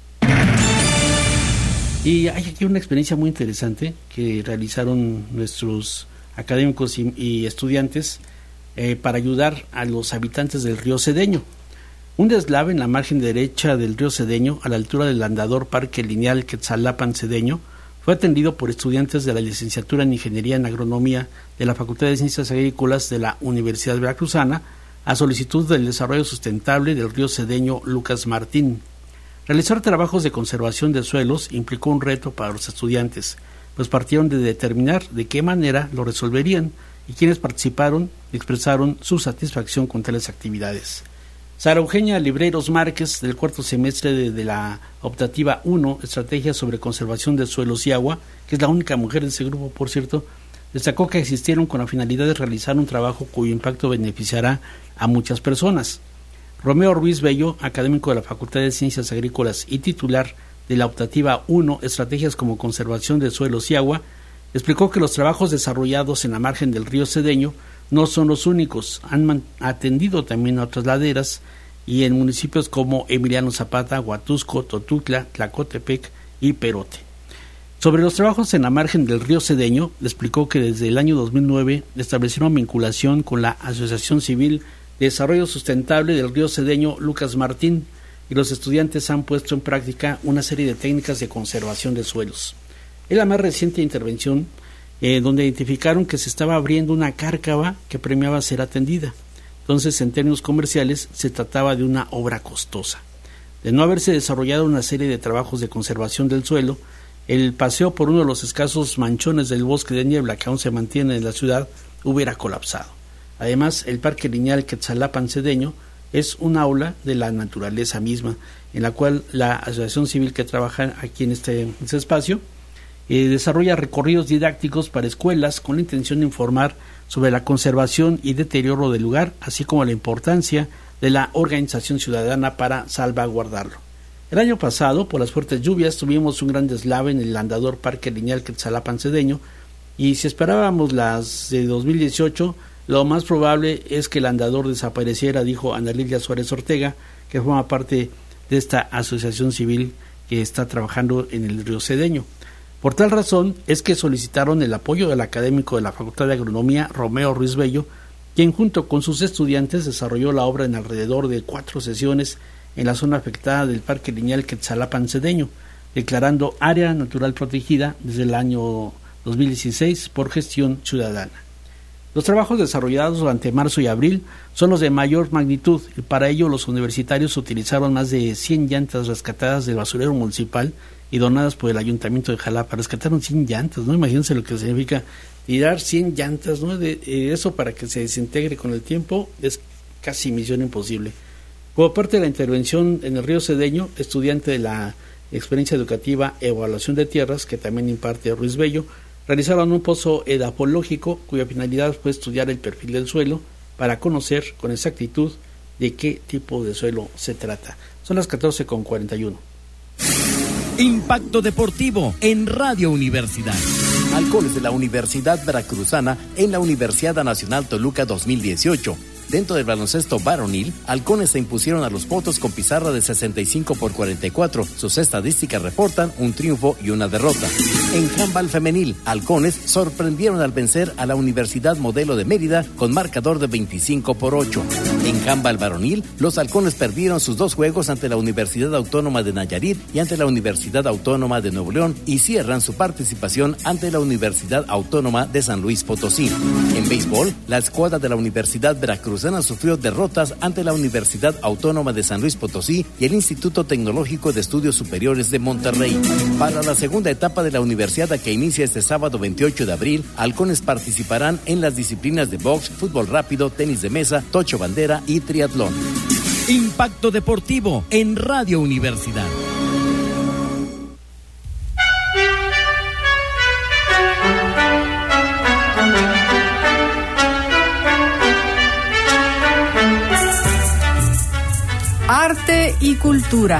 D: Y hay aquí una experiencia muy interesante que realizaron nuestros académicos y, y estudiantes eh, para ayudar a los habitantes del río Cedeño. Un deslave en la margen derecha del río Cedeño, a la altura del andador Parque Lineal Quetzalapan Cedeño, fue atendido por estudiantes de la licenciatura en Ingeniería en Agronomía de la Facultad de Ciencias Agrícolas de la Universidad Veracruzana, a solicitud del desarrollo sustentable del río Cedeño Lucas Martín. Realizar trabajos de conservación de suelos implicó un reto para los estudiantes, pues partieron de determinar de qué manera lo resolverían, y quienes participaron expresaron su satisfacción con tales actividades. Sara Eugenia Libreiros Márquez, del cuarto semestre de, de la optativa uno, Estrategias sobre Conservación de Suelos y Agua, que es la única mujer de ese grupo, por cierto, destacó que existieron con la finalidad de realizar un trabajo cuyo impacto beneficiará a muchas personas. Romeo Ruiz Bello, académico de la Facultad de Ciencias Agrícolas y titular de la optativa uno, Estrategias como Conservación de Suelos y Agua, explicó que los trabajos desarrollados en la margen del río Cedeño no son los únicos, han atendido también a otras laderas y en municipios como Emiliano Zapata, Huatusco, Totutla, Tlacotepec y Perote. Sobre los trabajos en la margen del río Cedeño, le explicó que desde el año dos mil nueve establecieron vinculación con la Asociación Civil de Desarrollo Sustentable del río Cedeño Lucas Martín, y los estudiantes han puesto en práctica una serie de técnicas de conservación de suelos. Es la más reciente intervención eh, donde identificaron que se estaba abriendo una cárcava que premiaba ser atendida. Entonces, en términos comerciales, se trataba de una obra costosa. De no haberse desarrollado una serie de trabajos de conservación del suelo, el paseo por uno de los escasos manchones del bosque de niebla que aún se mantiene en la ciudad hubiera colapsado. Además, el Parque Lineal Quetzalapan Cedeño es un aula de la naturaleza misma, en la cual la asociación civil que trabaja aquí en este, en este espacio eh, desarrolla recorridos didácticos para escuelas con la intención de informar sobre la conservación y deterioro del lugar, así como la importancia de la organización ciudadana para salvaguardarlo. El año pasado, por las fuertes lluvias, tuvimos un gran deslave en el andador Parque Lineal Quetzalapan Cedeño, y si esperábamos las de dos mil dieciocho, lo más probable es que el andador desapareciera, dijo Ana Lilia Suárez Ortega, que forma parte de esta asociación civil que está trabajando en el río Cedeño. Por tal razón es que solicitaron el apoyo del académico de la Facultad de Agronomía, Romeo Ruiz Bello, quien junto con sus estudiantes desarrolló la obra en alrededor de cuatro sesiones en la zona afectada del Parque Lineal Quetzalapan Cedeño, declarando área natural protegida desde el año dos mil dieciséis por gestión ciudadana. Los trabajos desarrollados durante marzo y abril son los de mayor magnitud, y para ello los universitarios utilizaron más de cien llantas rescatadas del basurero municipal y donadas por el Ayuntamiento de Jalapa. Rescataron cien llantas, ¿no? Imagínense lo que significa tirar cien llantas, ¿no? De, de eso para que se desintegre con el tiempo es casi misión imposible. Como parte de la intervención en el río Cedeño, estudiante de la experiencia educativa Evaluación de Tierras, que también imparte Ruiz Bello, realizaron un pozo edafológico cuya finalidad fue estudiar el perfil del suelo para conocer con exactitud de qué tipo de suelo se trata. Son las catorce con cuarenta y uno.
G: Impacto Deportivo en Radio Universidad. Halcones de la Universidad Veracruzana en la Universidad Nacional Toluca dos mil dieciocho. Dentro del baloncesto varonil, Halcones se impusieron a los Potros con pizarra de sesenta y cinco por cuarenta y cuatro. Sus estadísticas reportan un triunfo y una derrota. En handball femenil, Halcones sorprendieron al vencer a la Universidad Modelo de Mérida con marcador de veinticinco por ocho. En handball varonil, los halcones perdieron sus dos juegos ante la Universidad Autónoma de Nayarit y ante la Universidad Autónoma de Nuevo León y cierran su participación ante la Universidad Autónoma de San Luis Potosí. En béisbol, la escuadra de la Universidad Veracruzana sufrió derrotas ante la Universidad Autónoma de San Luis Potosí y el Instituto Tecnológico de Estudios Superiores de Monterrey. Para la segunda etapa de la Universidad que inicia este sábado veintiocho de abril, halcones participarán en las disciplinas de box, fútbol rápido, tenis de mesa, tocho bandera y triatlón.
H: Impacto Deportivo en Radio Universidad.
C: Arte y cultura.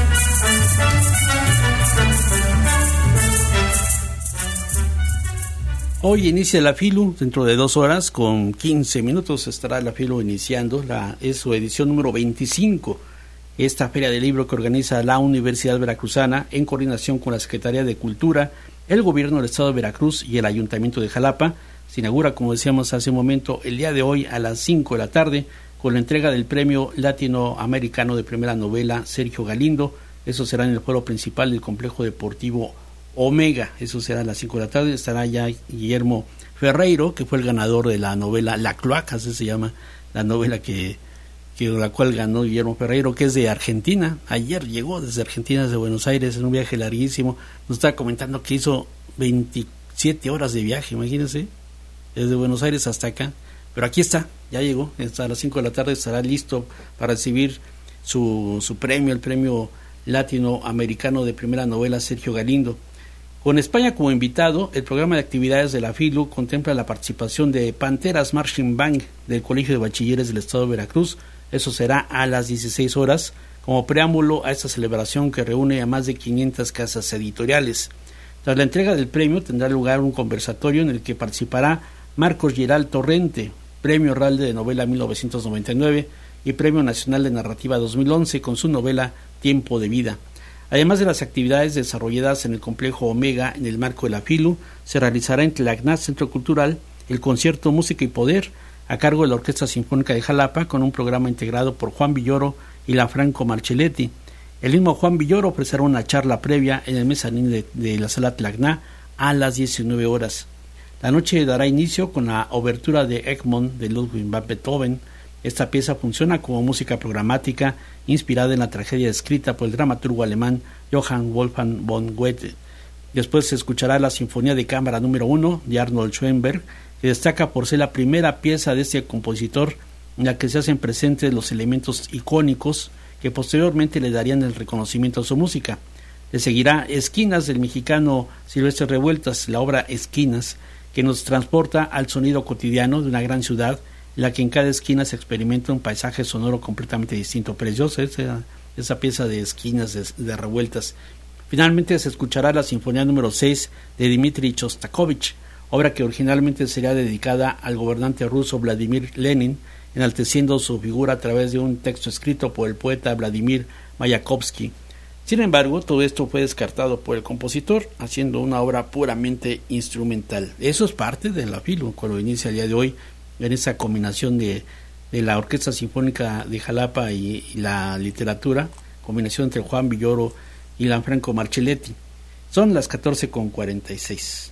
D: Hoy inicia la FILU, dentro de dos horas, con quince minutos estará la FILU iniciando, la, es su edición número veinticinco, esta feria de libro que organiza la Universidad Veracruzana en coordinación con la Secretaría de Cultura, el Gobierno del Estado de Veracruz y el Ayuntamiento de Jalapa. Se inaugura, como decíamos hace un momento, el día de hoy a las cinco de la tarde, con la entrega del Premio Latinoamericano de Primera Novela Sergio Galindo. Eso será en el foro principal del Complejo Deportivo Omega, eso será a las cinco de la tarde. Estará ya Guillermo Ferreiro, que fue el ganador de la novela La Cloaca, así se llama la novela que, que la cual ganó Guillermo Ferreiro, que es de Argentina. Ayer llegó desde Argentina, desde Buenos Aires, en un viaje larguísimo. Nos estaba comentando que hizo veintisiete horas de viaje, imagínense, desde Buenos Aires hasta acá. Pero aquí está, ya llegó, hasta a las cinco de la tarde estará listo para recibir su, su premio, el Premio Latinoamericano de Primera Novela Sergio Galindo. Con España como invitado, el programa de actividades de la FILU contempla la participación de Panteras Marching Band del Colegio de Bachilleres del Estado de Veracruz. Eso será a las dieciséis horas, como preámbulo a esta celebración que reúne a más de quinientas casas editoriales. Tras la entrega del premio tendrá lugar un conversatorio en el que participará Marcos Giral Torrente, Premio Ralde de Novela mil novecientos noventa y nueve y Premio Nacional de Narrativa dos mil once con su novela Tiempo de Vida. Además de las actividades desarrolladas en el complejo Omega en el marco de la FILU, se realizará en Tlacná Centro Cultural el concierto Música y Poder a cargo de la Orquesta Sinfónica de Jalapa, con un programa integrado por Juan Villoro y Lanfranco Marcelletti. El mismo Juan Villoro ofrecerá una charla previa en el mezanín de, de la Sala Tlacná a las diecinueve horas. La noche dará inicio con la obertura de Egmont de Ludwig van Beethoven. Esta pieza funciona como música programática inspirada en la tragedia escrita por el dramaturgo alemán Johann Wolfgang von Goethe. Después se escuchará la Sinfonía de Cámara número uno de Arnold Schoenberg, que destaca por ser la primera pieza de este compositor en la que se hacen presentes los elementos icónicos que posteriormente le darían el reconocimiento a su música. Le seguirá Esquinas del mexicano Silvestre Revueltas, la obra Esquinas, que nos transporta al sonido cotidiano de una gran ciudad, en la que en cada esquina se experimenta un paisaje sonoro completamente distinto. Preciosa esa, esa pieza de Esquinas de, de Revueltas. Finalmente se escuchará la Sinfonía número seis de Dmitri Shostakovich, obra que originalmente sería dedicada al gobernante ruso Vladimir Lenin, enalteciendo su figura a través de un texto escrito por el poeta Vladimir Mayakovsky. Sin embargo, todo esto fue descartado por el compositor, haciendo una obra puramente instrumental. Eso es parte de la FILU, cuando inicia el día de hoy, en esa combinación de, de la Orquesta Sinfónica de Jalapa y, y la literatura, combinación entre Juan Villoro y Lanfranco Marcelletti. Son las catorce con cuarenta y seis.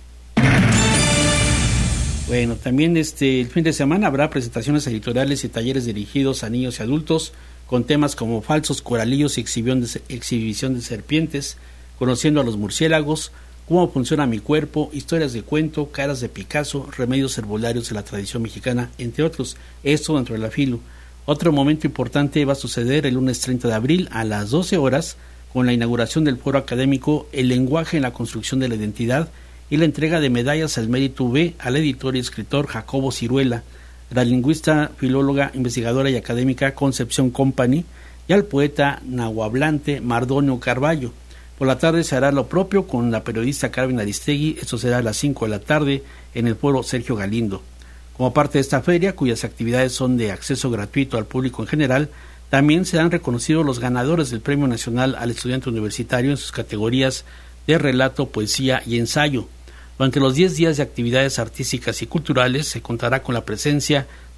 D: Bueno, también este el fin de semana habrá presentaciones editoriales y talleres dirigidos a niños y adultos con temas como falsos coralillos y exhibición de, exhibición de serpientes, conociendo a los murciélagos, cómo funciona mi cuerpo, historias de cuento, caras de Picasso, remedios herbolarios de la tradición mexicana, entre otros. Esto dentro de la FILU. Otro momento importante va a suceder el lunes treinta de abril a las doce horas con la inauguración del foro académico El lenguaje en la construcción de la identidad y la entrega de medallas al mérito B al editor y escritor Jacobo Ciruela, la lingüista, filóloga, investigadora y académica Concepción Company y al poeta nahuablante Mardonio Carballo. Por la tarde se hará lo propio con la periodista Carmen Aristegui. Esto será a las cinco de la tarde en el foro Sergio Galindo. Como parte de esta feria, cuyas actividades son de acceso gratuito al público en general, también serán reconocidos los ganadores del Premio Nacional al Estudiante Universitario en sus categorías de relato, poesía y ensayo. Durante los diez días de actividades artísticas y culturales se contará con la presencia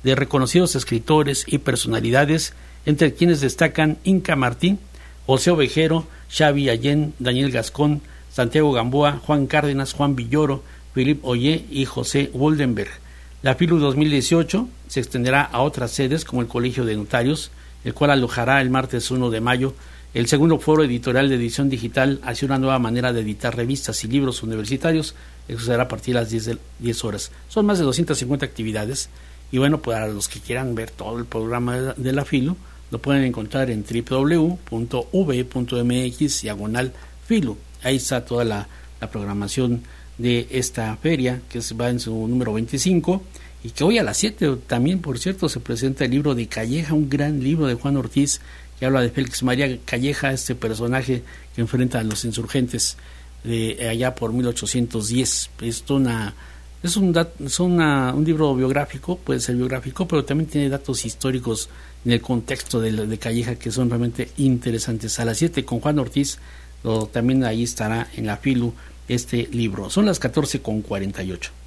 D: de reconocidos escritores y personalidades, entre quienes destacan Inca Martín, José Ovejero, Xavi Allén, Daniel Gascón, Santiago Gamboa, Juan Cárdenas, Juan Villoro, Philip Ollé y José Woldenberg. La FILU dos mil dieciocho se extenderá a otras sedes como el Colegio de Notarios, el cual alojará el martes uno de mayo el segundo foro editorial de edición digital hacia una nueva manera de editar revistas y libros universitarios. Eso será a partir de las diez horas. Son más de doscientas cincuenta actividades y bueno, para los que quieran ver todo el programa de la FILU, lo pueden encontrar en doble u doble u doble u punto v punto m x diagonal FILU. Ahí está toda la, la programación de esta feria, que va en su número veinticinco, y que hoy a las siete también, por cierto, se presenta el libro de Calleja, un gran libro de Juan Ortiz, que habla de Félix María Calleja, este personaje que enfrenta a los insurgentes de allá por mil ochocientos diez. Es una es un dat, es una, un libro biográfico, puede ser biográfico, pero también tiene datos históricos en el contexto de, de Calleja que son realmente interesantes. A las siete con Juan Ortiz, lo, también ahí estará en la FILU este libro. Son las catorce con cuarenta y ocho.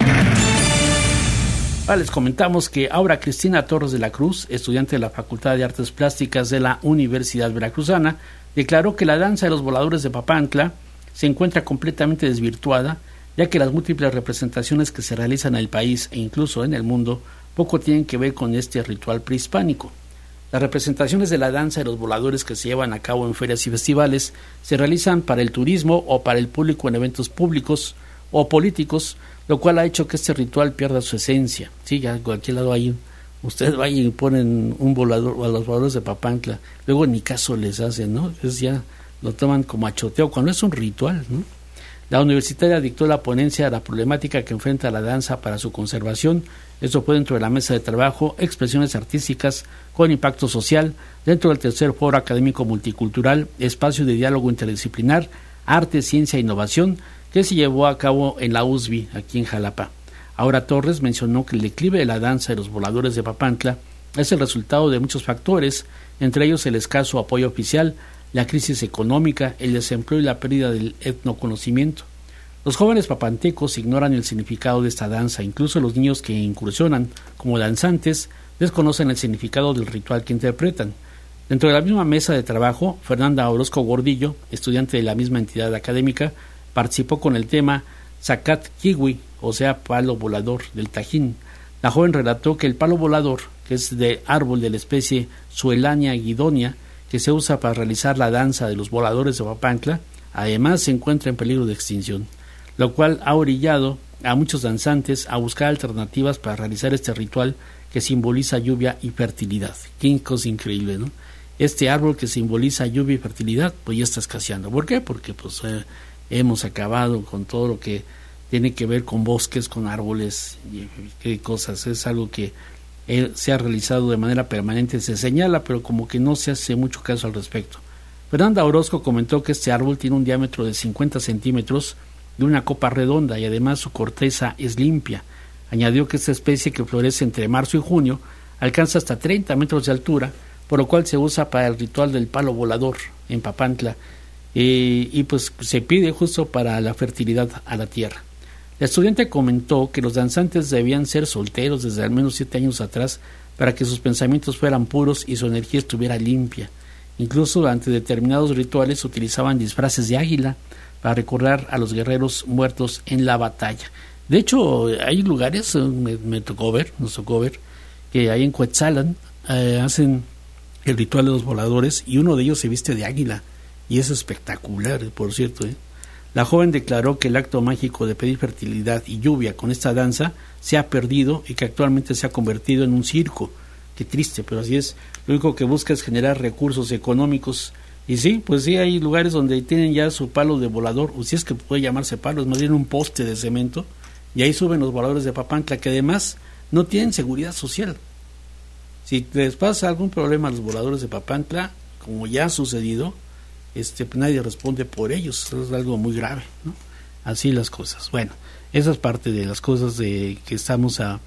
D: Ah, les comentamos que Aura Cristina Torres de la Cruz, estudiante de la Facultad de Artes Plásticas de la Universidad Veracruzana, declaró que la danza de los voladores de Papantla se encuentra completamente desvirtuada, ya que las múltiples representaciones que se realizan en el país e incluso en el mundo poco tienen que ver con este ritual prehispánico. Las representaciones de la danza de los voladores que se llevan a cabo en ferias y festivales se realizan para el turismo o para el público en eventos públicos o políticos, lo cual ha hecho que este ritual pierda su esencia. Sí, ya en cualquier lado hay, ustedes vayan y ponen un volador o a los voladores de Papantla, luego ni caso les hacen, ¿no? Es ya lo toman como achoteo cuando es un ritual, ¿no? La universitaria dictó la ponencia a la problemática que enfrenta la danza para su conservación. Esto fue dentro de la mesa de trabajo, expresiones artísticas con impacto social, dentro del tercer foro académico multicultural, espacio de diálogo interdisciplinar, arte, ciencia e innovación, que se llevó a cabo en la U S B I, aquí en Jalapa. Aura Torres mencionó que el declive de la danza de los voladores de Papantla es el resultado de muchos factores, entre ellos el escaso apoyo oficial, la crisis económica, el desempleo y la pérdida del etnoconocimiento. Los jóvenes papantecos ignoran el significado de esta danza, incluso los niños que incursionan como danzantes desconocen el significado del ritual que interpretan. Dentro de la misma mesa de trabajo, Fernanda Orozco Gordillo, estudiante de la misma entidad académica, participó con el tema Zacat Kiwi, o sea, palo volador del Tajín. La joven relató que el palo volador, que es de árbol de la especie Suelania guidonia, que se usa para realizar la danza de los voladores de Papantla, además se encuentra en peligro de extinción, lo cual ha orillado a muchos danzantes a buscar alternativas para realizar este ritual que simboliza lluvia y fertilidad. Qué cosa increíble, ¿no? Este árbol que simboliza lluvia y fertilidad, pues ya está escaseando. ¿Por qué? Porque pues eh, hemos acabado con todo lo que tiene que ver con bosques, con árboles y qué cosas. Es algo que eh, se ha realizado de manera permanente, se señala, pero como que no se hace mucho caso al respecto. Fernanda Orozco comentó que este árbol tiene un diámetro de cincuenta centímetros, de una copa redonda, y además su corteza es limpia. Añadió que esta especie, que florece entre marzo y junio, alcanza hasta treinta metros de altura, por lo cual se usa para el ritual del palo volador en Papantla, eh, y pues se pide justo para la fertilidad a la tierra. La estudiante comentó que los danzantes debían ser solteros desde al menos siete años atrás para que sus pensamientos fueran puros y su energía estuviera limpia. Incluso durante determinados rituales utilizaban disfraces de águila para recordar a los guerreros muertos en la batalla. De hecho, hay lugares, me, me tocó ver, nos tocó ver, que ahí en Cuetzalan eh, hacen el ritual de los voladores y uno de ellos se viste de águila y es espectacular, por cierto, ¿eh? La joven declaró que el acto mágico de pedir fertilidad y lluvia con esta danza se ha perdido y que actualmente se ha convertido en un circo. Qué triste, pero así es. Lo único que busca es generar recursos económicos. Y sí, pues sí, hay lugares donde tienen ya su palo de volador, o si es que puede llamarse palo, es más bien un poste de cemento, y ahí suben los voladores de Papantla, que además no tienen seguridad social. Si les pasa algún problema a los voladores de Papantla, como ya ha sucedido, este nadie responde por ellos. Es algo muy grave, ¿no? Así las cosas. Bueno, esa es parte de las cosas de que estamos a,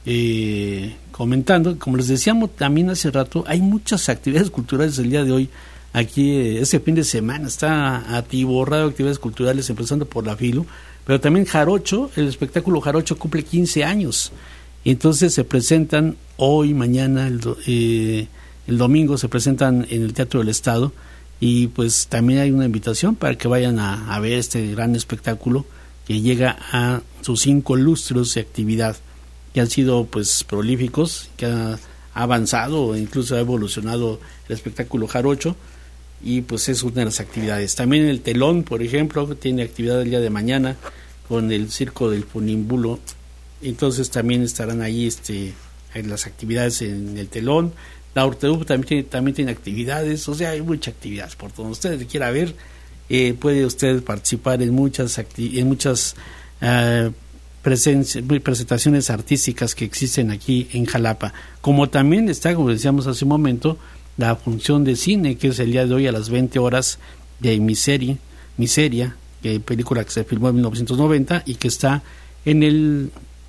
D: eh, comentando. Como les decíamos también hace rato, hay muchas actividades culturales el día de hoy. Aquí, eh, este fin de semana está atiborrado de actividades culturales, empezando por la FILU, pero también Jarocho, el espectáculo Jarocho cumple quince años. Entonces se presentan hoy, mañana, el, eh, el domingo se presentan en el Teatro del Estado, y pues también hay una invitación para que vayan a, a ver este gran espectáculo que llega a sus cinco lustros de actividad, que han sido pues prolíficos, que ha avanzado, incluso ha evolucionado el espectáculo jarocho, y pues es una de las actividades. También el telón, por ejemplo, tiene actividad el día de mañana con el Circo del Funímbulo, entonces también estarán ahí este, en las actividades en el telón. La Orteup también tiene, también tiene actividades, o sea, hay muchas actividades por donde usted quiera ver. Eh, puede usted participar en muchas acti- en muchas uh, presen- presentaciones artísticas que existen aquí en Jalapa, como también está, como decíamos hace un momento, la función de cine, que es el día de hoy a las veinte horas, de Miseria, Miseria, que película que se filmó en mil novecientos noventa y que está en el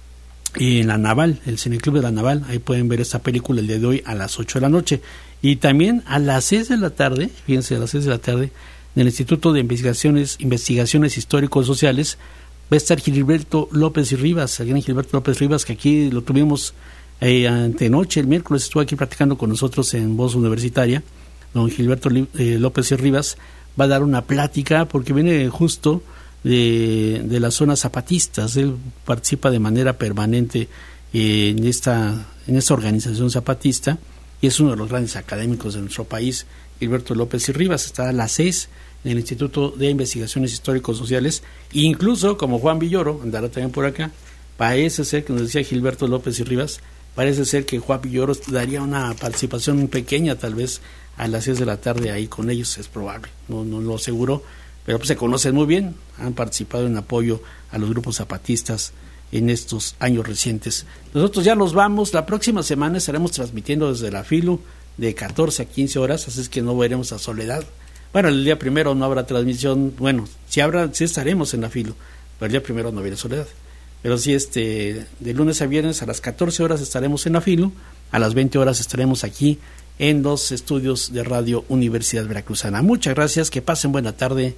D: en la Naval, el Cineclub de la Naval. Ahí pueden ver esta película el día de hoy a las ocho de la noche. Y también a las seis de la tarde, fíjense, a las seis de la tarde, en el Instituto de Investigaciones Investigaciones Históricos Sociales va a estar Gilberto López y Rivas, el gran Gilberto López Rivas, que aquí lo tuvimos eh, antenoche, el miércoles estuvo aquí platicando con nosotros en Voz Universitaria. Don Gilberto eh, López y Rivas va a dar una plática porque viene justo de, de las zonas zapatistas. Él participa de manera permanente eh, en esta en esta organización zapatista y es uno de los grandes académicos de nuestro país. Gilberto López y Rivas está a las seis en el Instituto de Investigaciones Históricos Sociales, e incluso como Juan Villoro andará también por acá. Parece ser que nos decía Gilberto López y Rivas, parece ser que Juan Villoro daría una participación pequeña tal vez a las seis de la tarde ahí con ellos, es probable, no, no lo aseguro, pero pues se conocen muy bien, han participado en apoyo a los grupos zapatistas en estos años recientes. Nosotros ya nos vamos, la próxima semana estaremos transmitiendo desde la Filu de catorce a quince horas, así es que no veremos a Soledad. Bueno, el día primero no habrá transmisión, bueno, sí habrá, sí estaremos en la Filu, pero el día primero no veré Soledad. Pero sí, este, de lunes a viernes a las catorce horas estaremos en la Filu, a las veinte horas estaremos aquí en los estudios de Radio Universidad Veracruzana. Muchas gracias, que pasen buena tarde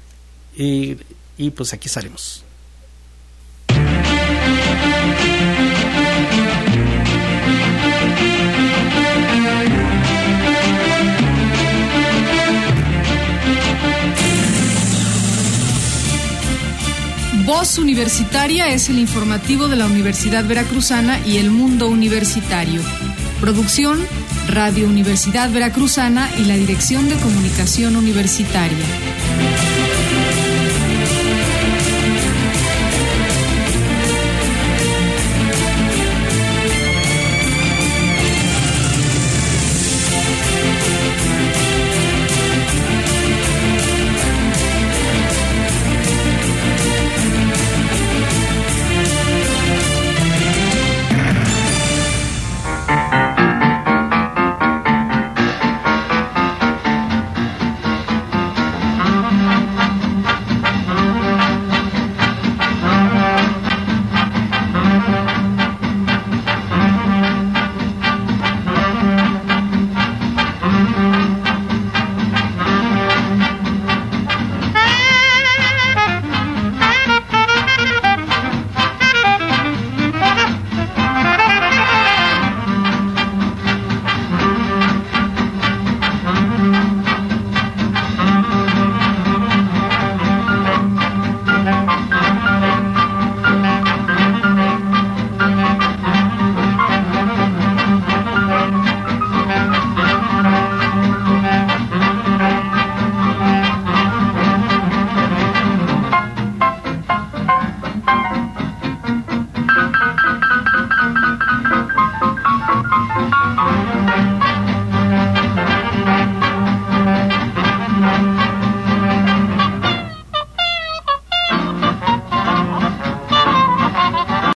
D: y, y pues aquí estaremos.
C: Voz Universitaria es el informativo de la Universidad Veracruzana y el mundo universitario. Producción, Radio Universidad Veracruzana y la Dirección de Comunicación Universitaria.